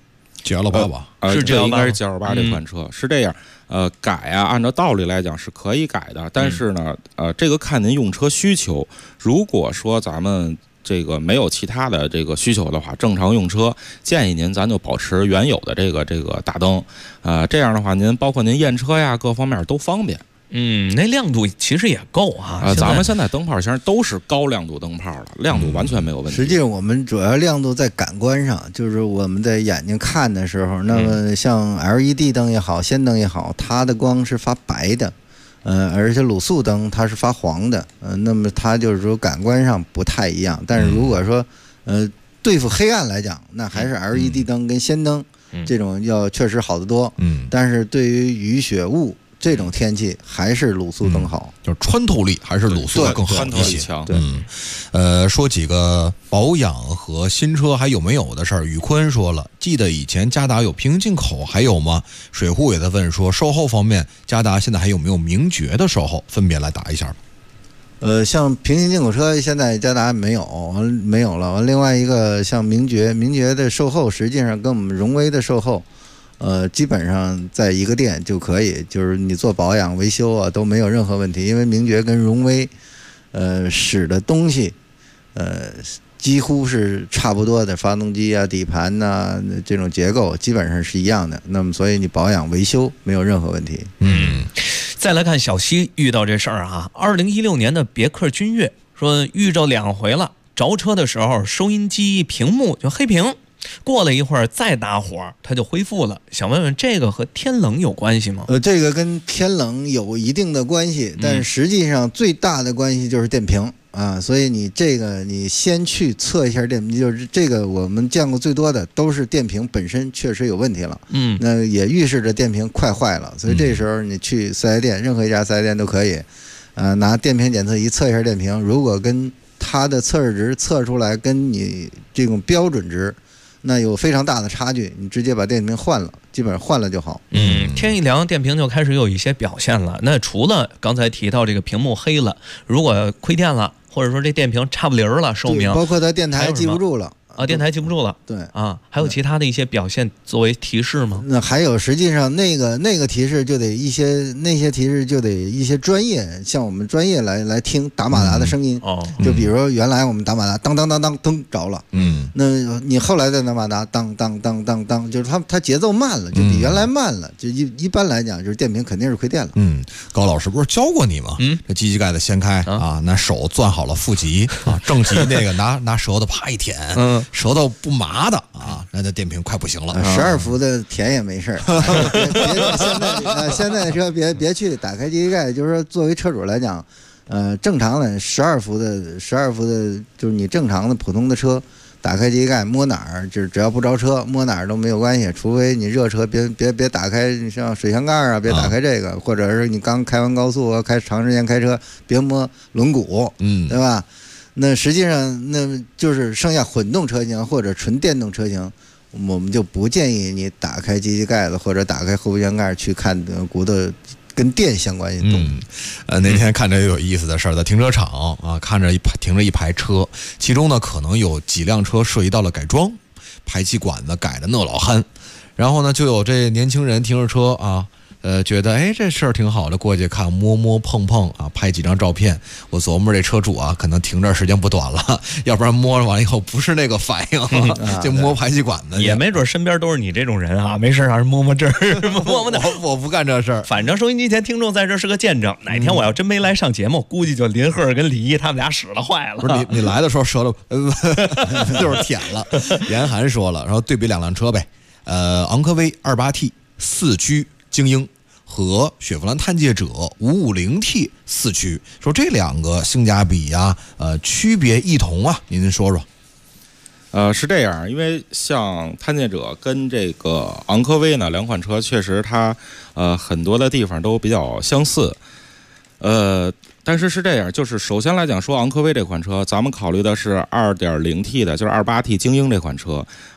G28吧， 是这应该是 G28 这款车，是这样。改啊，按照道理来讲是可以改的，但是呢，这个看您用车需求。如果说咱们这个没有其他的这个需求的话，正常用车建议您咱就保持原有的这个大灯，这样的话您包括您验车呀各方面都方便。 那亮度其实也够啊。 咱们现在灯泡其实都是高亮度灯泡了，亮度完全没有问题。 实际上我们主要亮度在感官上，就是我们在眼睛看的时候，那么像 LED 灯也好，氙灯也好，它的光是发白的。而且卤素灯它是发黄的，那么它就是说感官上不太一样。但是如果说对付黑暗来讲，那还是 LED 灯跟氙灯这种要确实好得多。但是对于雨雪雾这种天气，还是卤素灯好， 就是穿透力还是卤素更好一些。 对， 说几个保养和新车还有没有的事儿。宇坤说了，记得以前嘉达有平行进口，还有吗？水户也在问说，售后方面，嘉达现在还有没有名爵的售后？分别来答一下吧。 像平行进口车，现在嘉达没有了。另外一个像名爵的售后，实际上跟我们荣威的售后。基本上在一个店就可以，就是你做保养维修啊都没有任何问题，因为名爵跟荣威，使的东西，几乎是差不多的，发动机啊、底盘呐、这种结构基本上是一样的。那么所以你保养维修没有任何问题。 再来看小西遇到这事儿啊，2016年的别克君越说遇着2回了，着车的时候收音机屏幕就黑屏。过了一会儿再打火，它就恢复了。想问问这个和天冷有关系吗？ 这个跟天冷有一定的关系，但是实际上最大的关系就是电瓶啊。所以你先去测一下电瓶，就是这个我们见过最多的都是电瓶本身确实有问题了。那也预示着电瓶快坏了。所以这时候你去四 S 店，任何一家四 S 店都可以，拿电瓶检测仪测一下电瓶，如果跟它的测试值测出来跟你这种标准值。那有非常大的差距，你直接把电瓶换了，基本上换了就好。 天一凉，电瓶就开始有一些表现了。那除了刚才提到这个屏幕黑了，如果亏电了，或者说这电瓶差不离儿了，寿命， 包括它电台记不住了。 电台记不住了。 对啊，还有其他的一些表现作为提示吗？ 那还有，实际上那个提示就得那些提示就得一些专业，像我们专业来听打马达的声音。就比如原来我们打马达当当当当灯着了，那你后来再打马达当当当当当，就是它节奏慢了，就比原来慢了，就一般来讲就是电瓶肯定是亏电了。 高老师不是教过你吗？这机器盖子掀开啊，拿手攥好了负极啊，正极那个拿舌头啪一舔。舌头不麻的啊，那电瓶快不行了。 12伏的甜也没事儿。现在的车别去打开机器盖，就是说作为车主来讲，正常的12伏的，就是你正常的普通的车，打开机器盖摸哪儿，就是只要不着车，摸哪儿都没有关系，除非你热车别打开像水箱盖啊，别打开这个，或者是你刚开完高速啊，长时间开车，别摸轮毂，对吧？那实际上，那就是剩下混动车型或者纯电动车型，我们就不建议你打开机器盖子或者打开后备箱盖去看骨头跟电相关的动物。 那天看着有意思的事儿，在停车场啊，看着停着一排车，其中呢可能有几辆车涉及到了改装，排气管子改的那老憨，然后呢就有这年轻人停着车啊。觉得这事儿挺好的，过去看摸碰啊，拍几张照片。我琢磨这车主啊，可能停这儿时间不短了，要不然摸完以后不是那个反应，就摸排气管子。 也没准身边都是你这种人啊，没事还是摸这儿，摸那。 我不干这事儿。 反正收音机前听众在这是个见证，哪天我要真没来上节目，估计就林鹤跟李毅他们俩使了坏了。 不是你来的时候舌头就是舔了。严寒说了，然后对比2辆车呗，昂科威 28T 4驱精英和雪佛兰探界者 550T 4驱，说这2个性价比啊，区别异同啊，您说说。 是这样，因为像探界者跟这个昂科威呢2款车，确实它很多的地方都比较相似。但是这样，就是首先来讲说昂科威这款车，咱们考虑的是 2.0T 的，就是 28T 精英这款车。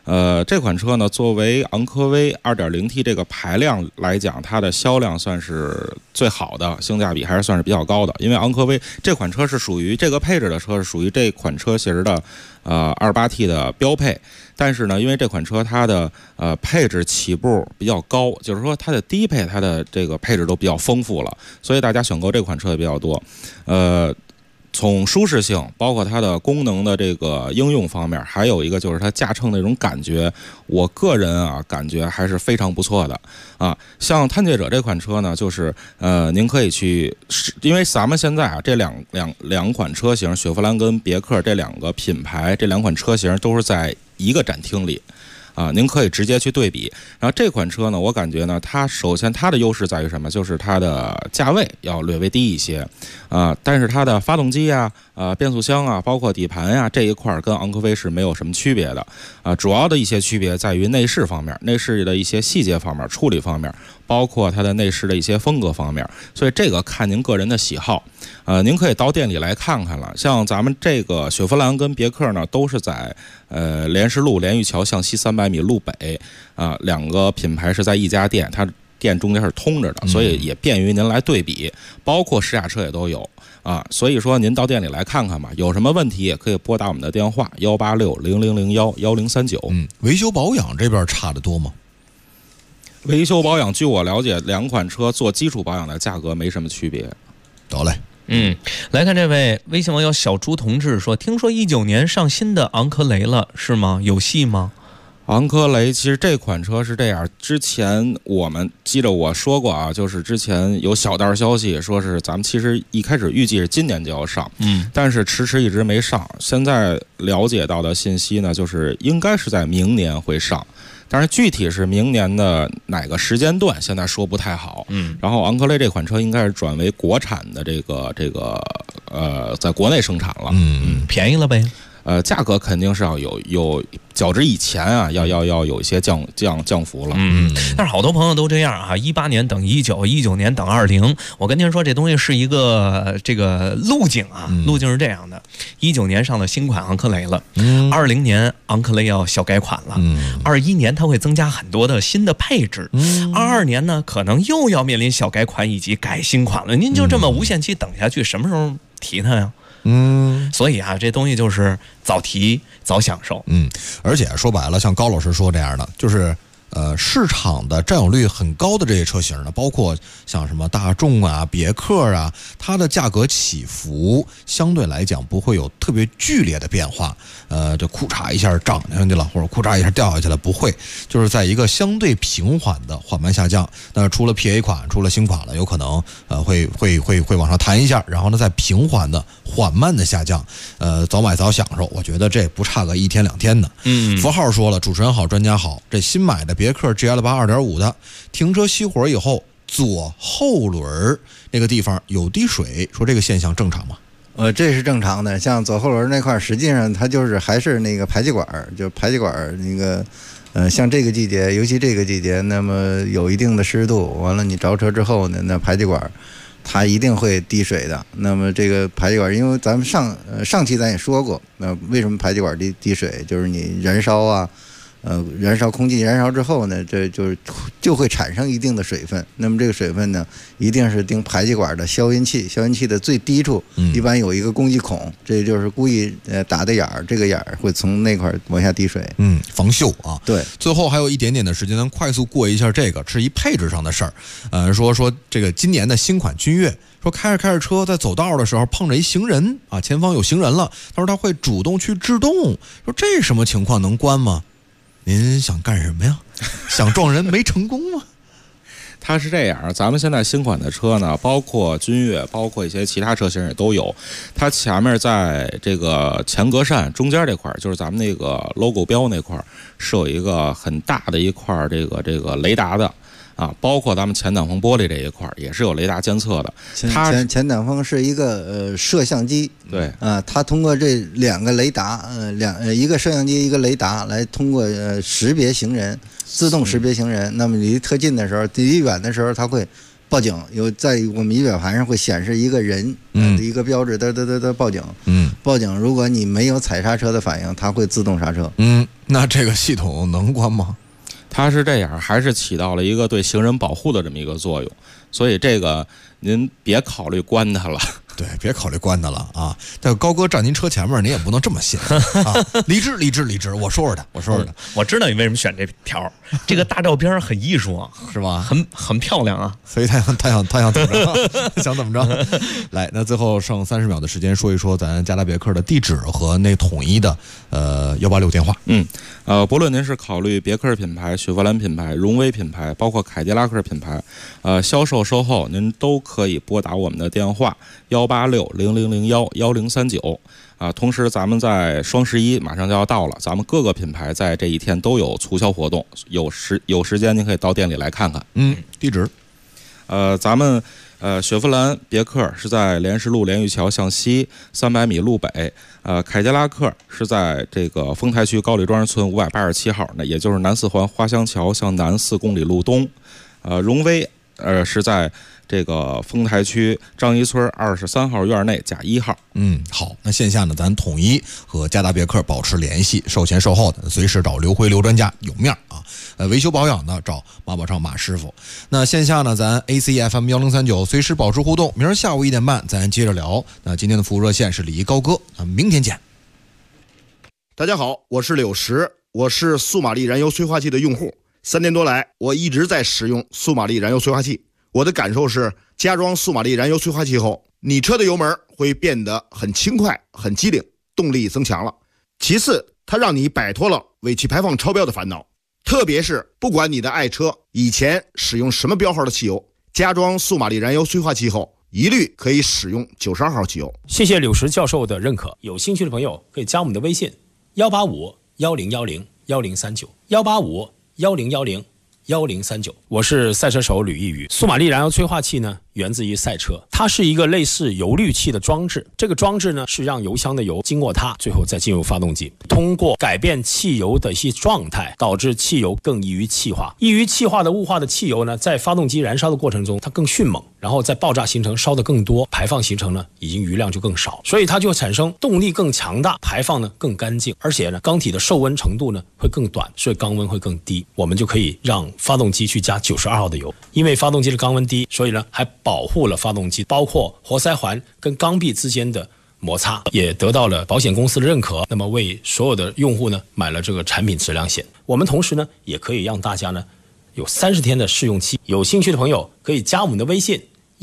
这款车呢，作为昂科威 2.0T 这个排量来讲，它的销量算是最好的，性价比还是算是比较高的。因为昂科威这款车是属于这个配置的车，是属于这款车型的28T 的标配。但是呢，因为这款车它的配置起步比较高，就是说它的低配它的这个配置都比较丰富了，所以大家选购这款车也比较多。从舒适性，包括它的功能的这个应用方面，还有一个就是它驾乘那种感觉，我个人啊感觉还是非常不错的啊。像探界者这款车呢，就是您可以去，因为咱们现在啊这两款车型，雪佛兰跟别克这两个品牌，这两款车型都是在一个展厅里。您可以直接去对比。然后这款车呢，我感觉呢，它首先它的优势在于什么？就是它的价位要略微低一些，但是它的发动机啊、变速箱啊，包括底盘啊这一块跟昂科威是没有什么区别的。主要的一些区别在于内饰方面，内饰的一些细节方面、处理方面，包括它的内饰的一些风格方面。所以这个看您个人的喜好。您可以到店里来看看了。像咱们这个雪佛兰跟别克呢，都是在莲石路连玉桥向西300米路北两个品牌是在一家店，它店中间是通着的，所以也便于您来对比，包括试驾车也都有所以说您到店里来看看吧，有什么问题也可以拨打我们的电话18600011039。 维修保养这边差得多吗？ 维修保养，据我了解，两款车做基础保养的价格没什么区别。 得嘞。 来看这位微信网友小朱同志说，听说19年上新的昂科雷了，是吗？有戏吗？ 昂科雷其实这款车是这样，之前我们记得我说过啊，就是之前有小道消息说是咱们其实一开始预计是今年就要上，但是迟一直没上。现在了解到的信息呢，就是应该是在明年会上。但是具体是明年的哪个时间段，现在说不太好。然后昂科雷这款车应该是转为国产的这个在国内生产了。 便宜了呗。 价格肯定是要有较之以前啊，要有一些降幅了。 但是好多朋友都这样啊，18年等19年等20。我跟您说，这东西是一个这个路径啊，路径是这样的：19年上了新款昂科雷了，20年昂科雷要小改款了，21年它会增加很多的新的配置，22年呢可能又要面临小改款以及改新款了。您就这么无限期等下去，什么时候提它呀？所以啊，这东西就是早提早享受。 而且说白了，像高老师说这样的，就是市场的占有率很高的这些车型呢，包括像什么大众啊、别克啊，它的价格起伏相对来讲不会有特别剧烈的变化。这库嚓一下涨上去了，或者库嚓一下掉下去了，不会，就是在一个相对平缓的缓慢下降。那出了 PA 款，出了新款了，有可能会往上弹一下，然后呢再平缓的缓慢的下降。早买早享受，我觉得这不差个1天2天的。符号说了，主持人好，专家好，这新买的别克 GL8 2.5的停车熄火以后，左后轮那个地方有滴水，说这个现象正常吗？ 这是正常的。像左后轮那块，实际上它就是还是那个排气管，就排气管那个，像这个季节，尤其这个季节，那么有一定的湿度，完了你着车之后呢，那排气管它一定会滴水的。那么这个排气管，因为咱们上期咱也说过，为什么排气管滴水，就是你燃烧啊。燃烧空气燃烧之后呢，这就会产生一定的水分。那么这个水分呢，一定是定排气管的消音器的最低处，一般有一个供气孔，这就是故意打的眼儿，这个眼儿会从那块往下滴水。 防锈啊。 对， 最后还有一点点的时间，咱快速过一下这个，是一配置上的事儿。说这个今年的新款君越，说开着车在走道的时候碰着一行人啊，前方有行人了，他说他会主动去制动，说这什么情况，能关吗？您想干什么呀？想撞人没成功吗？ 它是这样，咱们现在新款的车呢，包括君越，包括一些其他车型也都有。它前面在这个前格栅中间这块，就是咱们那个 logo 标那块，是有一个很大的一块这个雷达的。包括咱们前挡风玻璃这一块也是有雷达监测的。 前挡风是一个摄像机， 对它通过这两个雷达，一个摄像机一个雷达来通过识别行人，自动识别行人。那么离特近的时候，离远的时候，它会报警，在我们仪表盘上会显示一个人一个标志，的报警。报警，如果你没有踩刹车的反应，它会自动刹车。 那这个系统能关吗？ 它是这样，还是起到了一个对行人保护的这么一个作用，所以这个您别考虑关它了。 对，别考虑关它了啊！这高哥站您车前面，您也不能这么信啊！理智，我说说他， 我知道你为什么选这条，这个大照片很艺术啊， 是吧？ 很漂亮啊， 所以他想怎么着？想怎么着？来，那最后剩30秒的时间，说一说咱加达别克的地址和那统一的186电话。 不论您是考虑别克品牌、雪佛兰品牌、荣威品牌，包括凯迪拉克品牌，销售售后您都可以拨打我们的电话186-0001-1039啊。同时，咱们在双11马上就要到了，咱们各个品牌在这一天都有促销活动，有时间您可以到店里来看看。 地址， 咱们雪佛兰别克是在莲石路莲玉桥向西300米路北，凯迪拉克是在这个丰台区高里庄村587号呢，也就是南四环花乡桥向南4公里路东。荣威是在这个丰台区张一村23号院内甲1号。 好，那线下呢，咱统一和加达别克保持联系，售前售后的随时找刘辉刘专家有面啊。维修保养呢，找马宝畅马师傅。那线下呢，咱 ACFM 1039随时保持互动。明儿下午1点半咱接着聊。那今天的服务热线是李一高哥，明天见。 大家好，我是柳石，我是速马力燃油催化器的用户。3年多来，我一直在使用速马力燃油催化器。我的感受是，加装速马力燃油催化器后，你车的油门会变得很轻快、很机灵，动力增强了。其次，它让你摆脱了尾气排放超标的烦恼。特别是不管你的爱车以前使用什么标号的汽油，加装速马力燃油催化器后，一律可以使用92号汽油。 谢谢柳石教授的认可，有兴趣的朋友可以加我们的微信185-1010-1039，185-1010-1039。我是赛车手吕一宇。速马力燃油催化器呢，源自于赛车，它是一个类似油滤器的装置。这个装置呢，是让油箱的油经过它，最后再进入发动机，通过改变汽油的一些状态，导致汽油更易于气化。易于气化的雾化的汽油呢，在发动机燃烧的过程中，它更迅猛，然后在爆炸形成烧得更多，排放形成呢，已经余量就更少，所以它就产生动力更强大，排放呢更干净，而且呢，缸体的受温程度呢会更短，所以缸温会更低。我们就可以让发动机去加92号的油，因为发动机的缸温低，所以呢还保护了发动机，包括活塞环跟缸壁之间的摩擦，也得到了保险公司的认可。那么为所有的用户呢买了这个产品质量险。我们同时呢也可以让大家呢有30天的试用期。有兴趣的朋友可以加我们的微信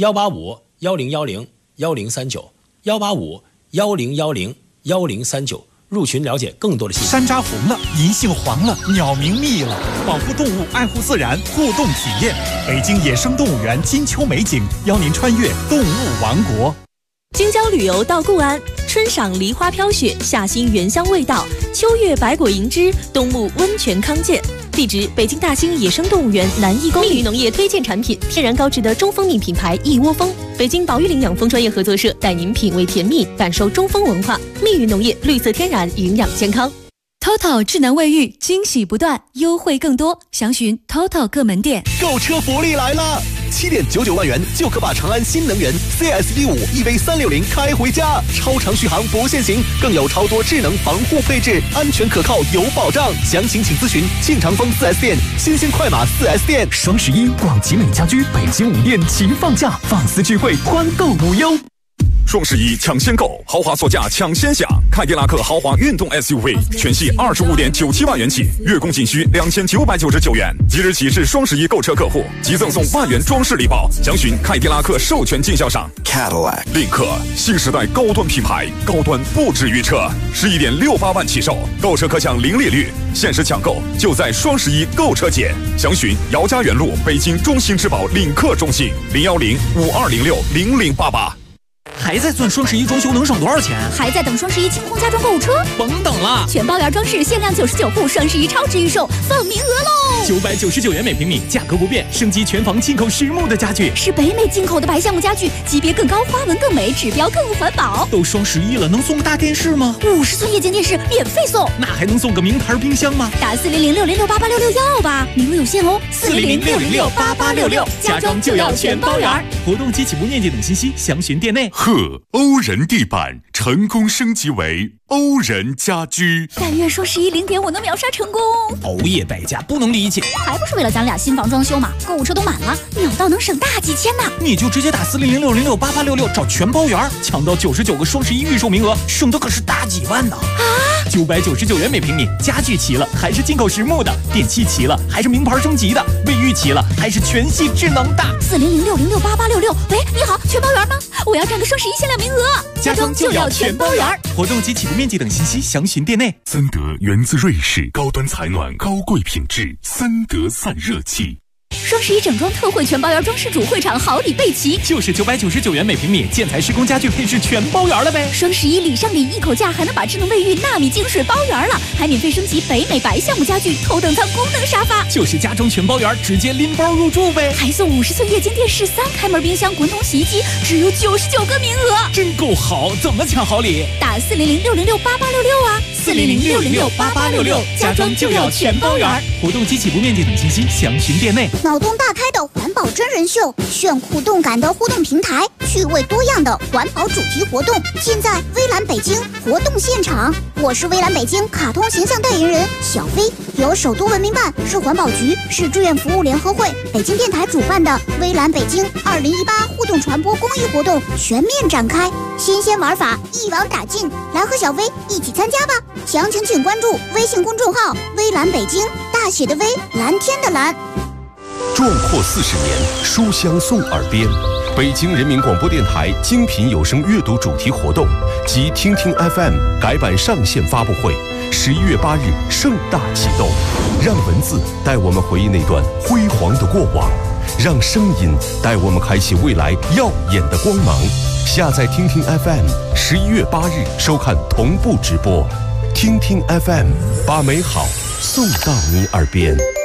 185-1010-1039，185-1010-1039。入群了解更多的信息。 山楂红了，银杏黄了，鸟鸣密了，保护动物，爱护自然，互动体验。北京野生动物园金秋美景，邀您穿越动物王国。 京郊旅游到固安，春赏梨花飘雪，夏兴原香味道，秋月百果盈枝，冬沐温泉康健。地址：北京大兴野生动物园南1公里。蜜语农业推荐产品：天然高质的中蜂蜜品牌一窝蜂。北京保育领养蜂专业合作社带您品味甜蜜，感受中蜂文化。蜜语农业，绿色天然，营养健康。TOTO 智能卫浴，惊喜不断，优惠更多，详询 TOTO 各门店。 购车福利来了！7.99万元就可把长安新能源 CS-V5 EV360开回家，超长续航不限行，更有超多智能防护配置，安全可靠有保障。详情请咨询庆长丰 4S 店、新兴快马 4S 店。 双11，广集美家居北京5店齐放假，放肆聚会，欢购无忧。 双11抢先购，豪华座驾抢先享，凯迪拉克豪华运动 SUV 全系25.97万元起，月供仅需2999元。即日起至双11购车客户即赠送万元装饰礼包，详询凯迪拉克授权经销商 Cadillac。领克新时代高端品牌，高端不止于车，11.68万起售，购车可享零利率，限时抢购就在双11购车节，详询姚家园路北京中兴之宝领克中心010-5206-0088。 还在算双11装修能省多少钱？ 还在等双11清空家装购物车？ 甭等了， 全包圆装饰限量99户，双11超值预售，放名额喽 ！999元每平米，价格不变，升级全房进口实木的家具， 是北美进口的白橡木家具，级别更高，花纹更美，指标更环保。 都双11了，能送个大电视吗 ？50寸液晶电视免费送， 那还能送个名牌冰箱吗？ 打400-606-8866要吧，名额有限哦。 400-606-8866，家装就要全包圆。活动及起步面积等信息详询店内。 欧人地板成功升级为欧人家居， 但愿双110点我能秒杀成功。 熬夜败家不能理解， 还不是为了咱俩新房装修嘛？购物车都满了，秒到能省大几千呢。 你就直接打400-606-8866找全包圆，抢到99个双11预售名额，省的可是大几万呢！999元每平米，家具齐了还是进口实木的，电器齐了还是名牌升级的，卫浴齐了还是全系智能的。 400-606-8866，喂，你好，全包圆吗？我要占个双11限量名额， 家装就要全包圆。活动及起步面积等信息详询店内。 森德源自瑞士，高端采暖，高贵品质，森德散热器。 双11整装特惠全包圆装饰主会场好礼备齐， 就是999元每平米，建材施工家具配饰全包圆了呗。 双11礼上礼，一口价还能把智能卫浴纳米净水包圆了，还免费升级北美白橡木家具头等舱功能沙发， 就是家装全包圆，直接拎包入住呗。 还送50寸液晶电视、3开门冰箱、滚筒洗衣机，只有99个名额， 真够好！怎么抢好礼？ 打400-606-8866啊 ，400-606-8866，家装就要全包圆。活动及起步面积等信息详询店内。 脑洞大开的环保真人秀，炫酷动感的互动平台，趣味多样的环保主题活动，尽在微蓝北京活动现场。我是微蓝北京卡通形象代言人小飞，由首都文明办、市环保局、市志愿服务联合会、北京电台主办的微蓝北京2018互动传播公益活动全面展开，新鲜玩法一网打尽，来和小飞一起参加吧！详情请关注微信公众号微蓝北京，大写的微，蓝天的蓝。 壮阔40年，书香送耳边。北京人民广播电台精品有声阅读主题活动及听听 FM 改版上线发布会，11月8日盛大启动。让文字带我们回忆那段辉煌的过往，让声音带我们开启未来耀眼的光芒。下载听听 FM，11月8日收看同步直播。听听 FM， 把美好送到你耳边。